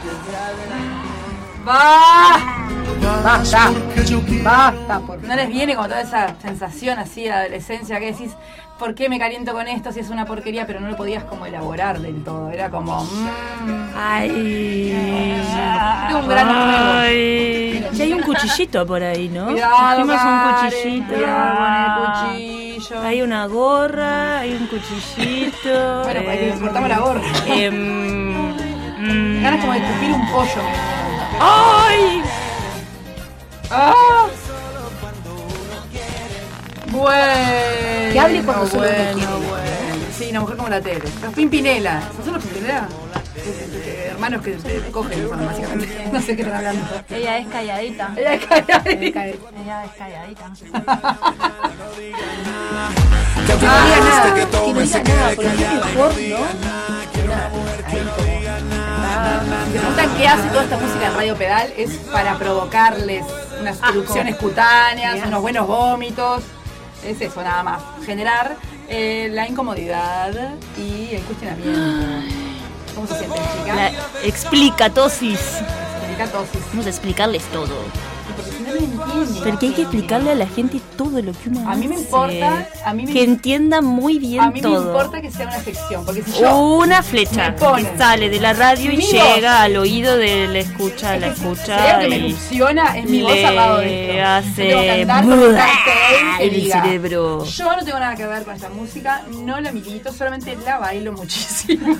¡Va! Basta, basta, por ¿No les viene como toda esa sensación así de adolescencia que decís, ¿por qué me caliento con esto si es una porquería? Pero no lo podías como elaborar del todo. Era como... Mmm, Ay. era un gran Ay. juego. Y hay un cuchillito por ahí, ¿no? Cuidado, Dijimos un Karen, cuchillito. cuidado con el cuchillo. Hay una gorra, hay un cuchillito. Bueno, pues eh, le cortamos la gorra. em, mm, Ganas como de escupir un pollo. ¡Ay! ¡Ah! Bueno. Que hable cuando solo uno bueno, quiere. bueno. Sí, una mujer como la tele. Los Pimpinela. ¿Son los Pimpinela? Eh, Hermanos que se cogen, son, básicamente. No sé qué están hablando. Ella es calladita. Ella es calladita. Ella es calladita. Que al Ah, final dijiste que que no tome se diga nada, quede porque es callada y mejor, no diga ¿no? nada. Que una mujer que no diga nada. Si te preguntan qué hace toda esta música en Radio Pedal, es para provocarles unas erupciones cutáneas, unos buenos vómitos. Es eso, nada más. Generar eh, la incomodidad y el cuestionamiento. ¿Cómo se sienten, chicas? La explicatosis. Explicatosis. Vamos a explicarles todo. Porque si no, no entienden. Porque hay que explicarle a la gente todo lo que uno A mí me hace. importa, a mí me- que entienda muy bien A mí todo. me importa que sea una sección, porque si yo Una flecha me ponen que sale de la radio y mi llega voz. al oído de la escucha, la si hay escucha algo que me y ilusiona es mi voz le al lado de esto. hace Yo tengo que andar con un ¡buah! cartel que el diga, cerebro. Yo no tengo nada que ver con esta música, no la milito, solamente la bailo muchísimo.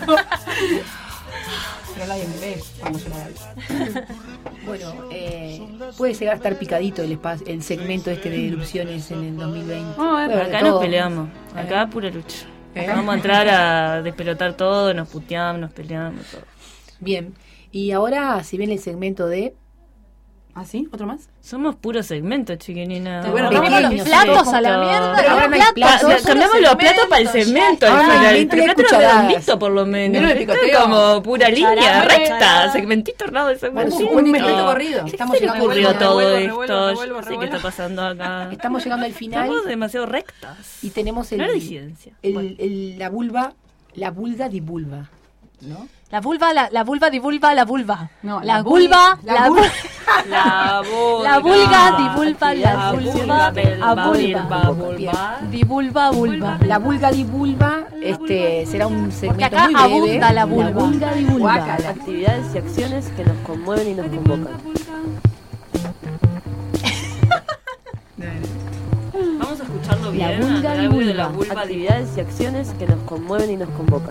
Pero nadie me ve cuando yo la bailo. Bueno, eh, puede llegar a estar picadito el espacio, el segmento este de erupciones en el dos mil veinte. No, Puede haber de acá nos todo. peleamos. Acá ¿Eh? pura lucha. ¿Eh? Vamos a entrar a despelotar todo, nos puteamos, nos peleamos, todo. Bien, y ahora si viene el segmento de... ¿Ah, sí? ¿Otro más? Somos puro segmento, chiquinina. Sí, bueno, Vamos pequeños, los platos sí. a la mierda. Pero ahora los no hay platos, platos. son Pa- solo cambiamos los platos para el segmentos, segmento ya al está. final. Ah, El veinte plato cucharadas. redondito por lo menos. Menos el Esto es picoteo. como pura Cucharada, línea, cucharada. recta, segmentito al lado de segmentito. Bueno, un segmento corrido. ¿Qué Estamos se le llegando al ocurrió final. todo Revuelvo, esto? revuelvo, Yo revuelvo, no sé qué revuelvo. está pasando acá. Estamos llegando al final Estamos demasiado rectas. y tenemos el, No era disidencia. el- Bueno. el- la vulva, la vulga di vulva, ¿no? La vulva, la, la vulva, divulva, la vulva. No, la, la vulva, vul- la, la vulva. La vulga. La vulga, divulva, la La vulva, vulva, a vulva, vulva. vulva. Divulva, vulva. La vulga di vulva este, será un Porque segmento acá muy breve. abunda la vulva. vulga di vulva. Guácala. Actividades y acciones que nos conmueven y nos convocan. Vamos a escucharlo La bien. vulga al di audio de la vulva. vulva di Actividades y acciones que nos conmueven y nos convocan.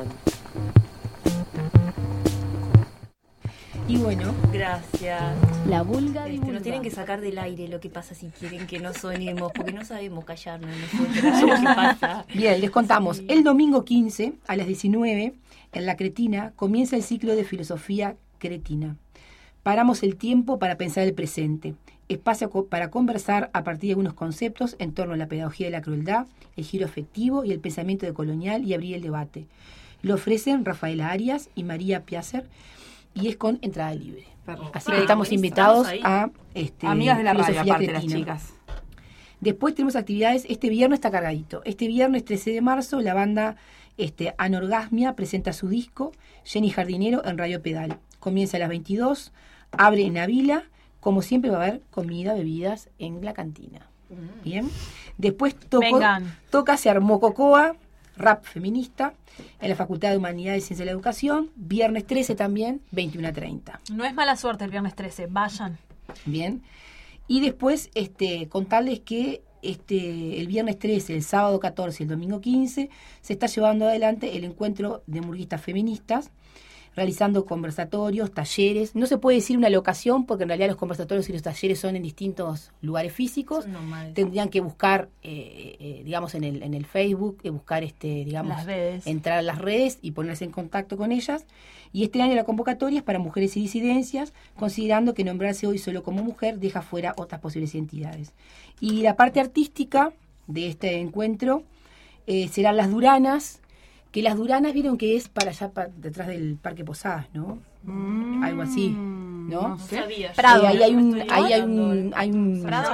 Y bueno, Gracias. la vulga di Este, vulva. nos tienen que sacar del aire lo que pasa si quieren que no sonemos, porque no sabemos callarnos nosotros. ¿Qué pasa? Bien, les contamos. El domingo quince a las diecinueve, en La Cretina, comienza el ciclo de filosofía cretina. Paramos el tiempo para pensar el presente. Espacio co- para conversar a partir de algunos conceptos en torno a la pedagogía de la crueldad, el giro afectivo y el pensamiento decolonial y abrir el debate. Lo ofrecen Rafaela Arias y María Piacer y es con entrada libre. Así que Ah, estamos buenísimo. invitados Estamos ahí. a este, Amigas de la radio, filosofía aparte de las cretina. chicas. Después tenemos actividades, este viernes está cargadito. Este viernes trece de marzo la banda este, Anorgasmia presenta su disco Jenny Jardinero en Radio Pedal. Comienza a las veintidós, abre en Avila, como siempre va a haber comida, bebidas en la cantina. Bien. Después tocó, Vengan. toca Se Armó Cocoa, rap feminista, en la Facultad de Humanidades y Ciencia de la Educación, viernes trece también, veintiuno a treinta. No es mala suerte el viernes trece, vayan. Bien. Y después este, contarles que este, el viernes trece, el sábado catorce y el domingo quince se está llevando adelante el encuentro de murguistas feministas, realizando conversatorios, talleres. No se puede decir una locación porque en realidad los conversatorios y los talleres son en distintos lugares físicos. Son normales. Tendrían que buscar, eh, eh, digamos, en el, en el Facebook, eh, buscar, este, digamos, Las redes. entrar a las redes y ponerse en contacto con ellas. Y este año la convocatoria es para mujeres y disidencias, considerando que nombrarse hoy solo como mujer deja fuera otras posibles identidades. Y la parte artística de este encuentro eh, serán las Duranas, que las Duranas vieron que es para allá, para, detrás del Parque Posadas, ¿no? Algo así, ¿no? no sé. Sabía. Eh, Prado. ahí hay un, Estoy ahí hay buscando un, hay un, Prado.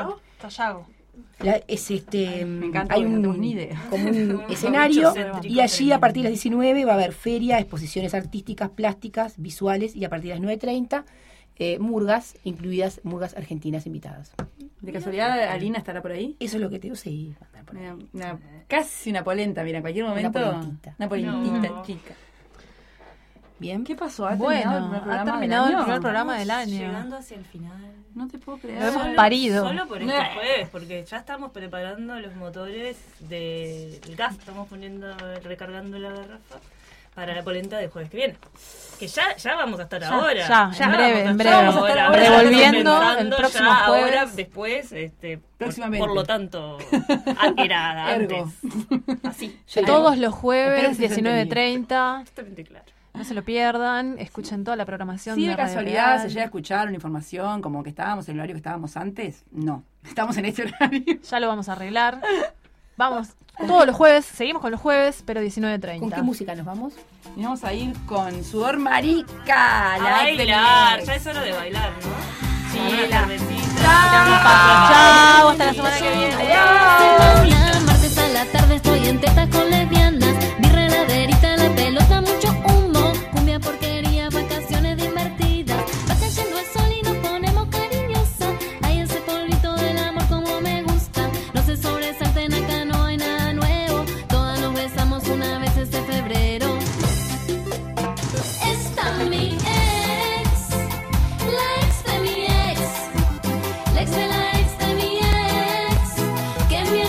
Está Yago. La- es este Me encanta, hay porque no un, tenemos ni idea. como un escenario y allí a partir de las diecinueve va a haber feria, exposiciones artísticas, plásticas, visuales y a partir de las nueve treinta eh, murgas, incluidas murgas argentinas invitadas. ¿De casualidad Alina estará por ahí? Eso es lo que te digo, sí. Una- una- casi una polenta, mira, en cualquier Una momento. polentita. Una polentita No. chica. Bien. ¿Qué pasó? ¿Ha Bueno, terminado el primer ha programa terminado del el año? primer programa del año. Llegando hacia el final. No te puedo creer. Lo hemos Solo- parido. Solo por este No. jueves, porque ya estamos preparando los motores del gas. Estamos poniendo, recargando la garrafa para la polenta del jueves que viene. Que ya, ya vamos a estar Ya, ahora. ya, en vamos breve, a en estar breve. ahora. Vamos a estar Ahora ya revolviendo estamos el pensando próximo ya jueves. Ahora, después, este, por, Próximamente. por lo tanto, era Ergo. antes. Así. Todos los Espero jueves, que se diecinueve sienten treinta. Exactamente claro. No se lo pierdan. Escuchen toda la programación Si de de Radio casualidad se Pedal. llega a escuchar una información como que estábamos en el horario que estábamos antes, no. Estamos en este horario. Ya lo vamos a arreglar. Vamos todos los jueves. Seguimos con los jueves, pero diecinueve ¿Con treinta. qué música nos vamos? Y vamos a ir con Sudor Marica. A la ex de bailar. mi Ya ex. es hora de bailar, ¿no? Sí, Una la- cervecita. Chao, hasta la semana que viene. Adiós.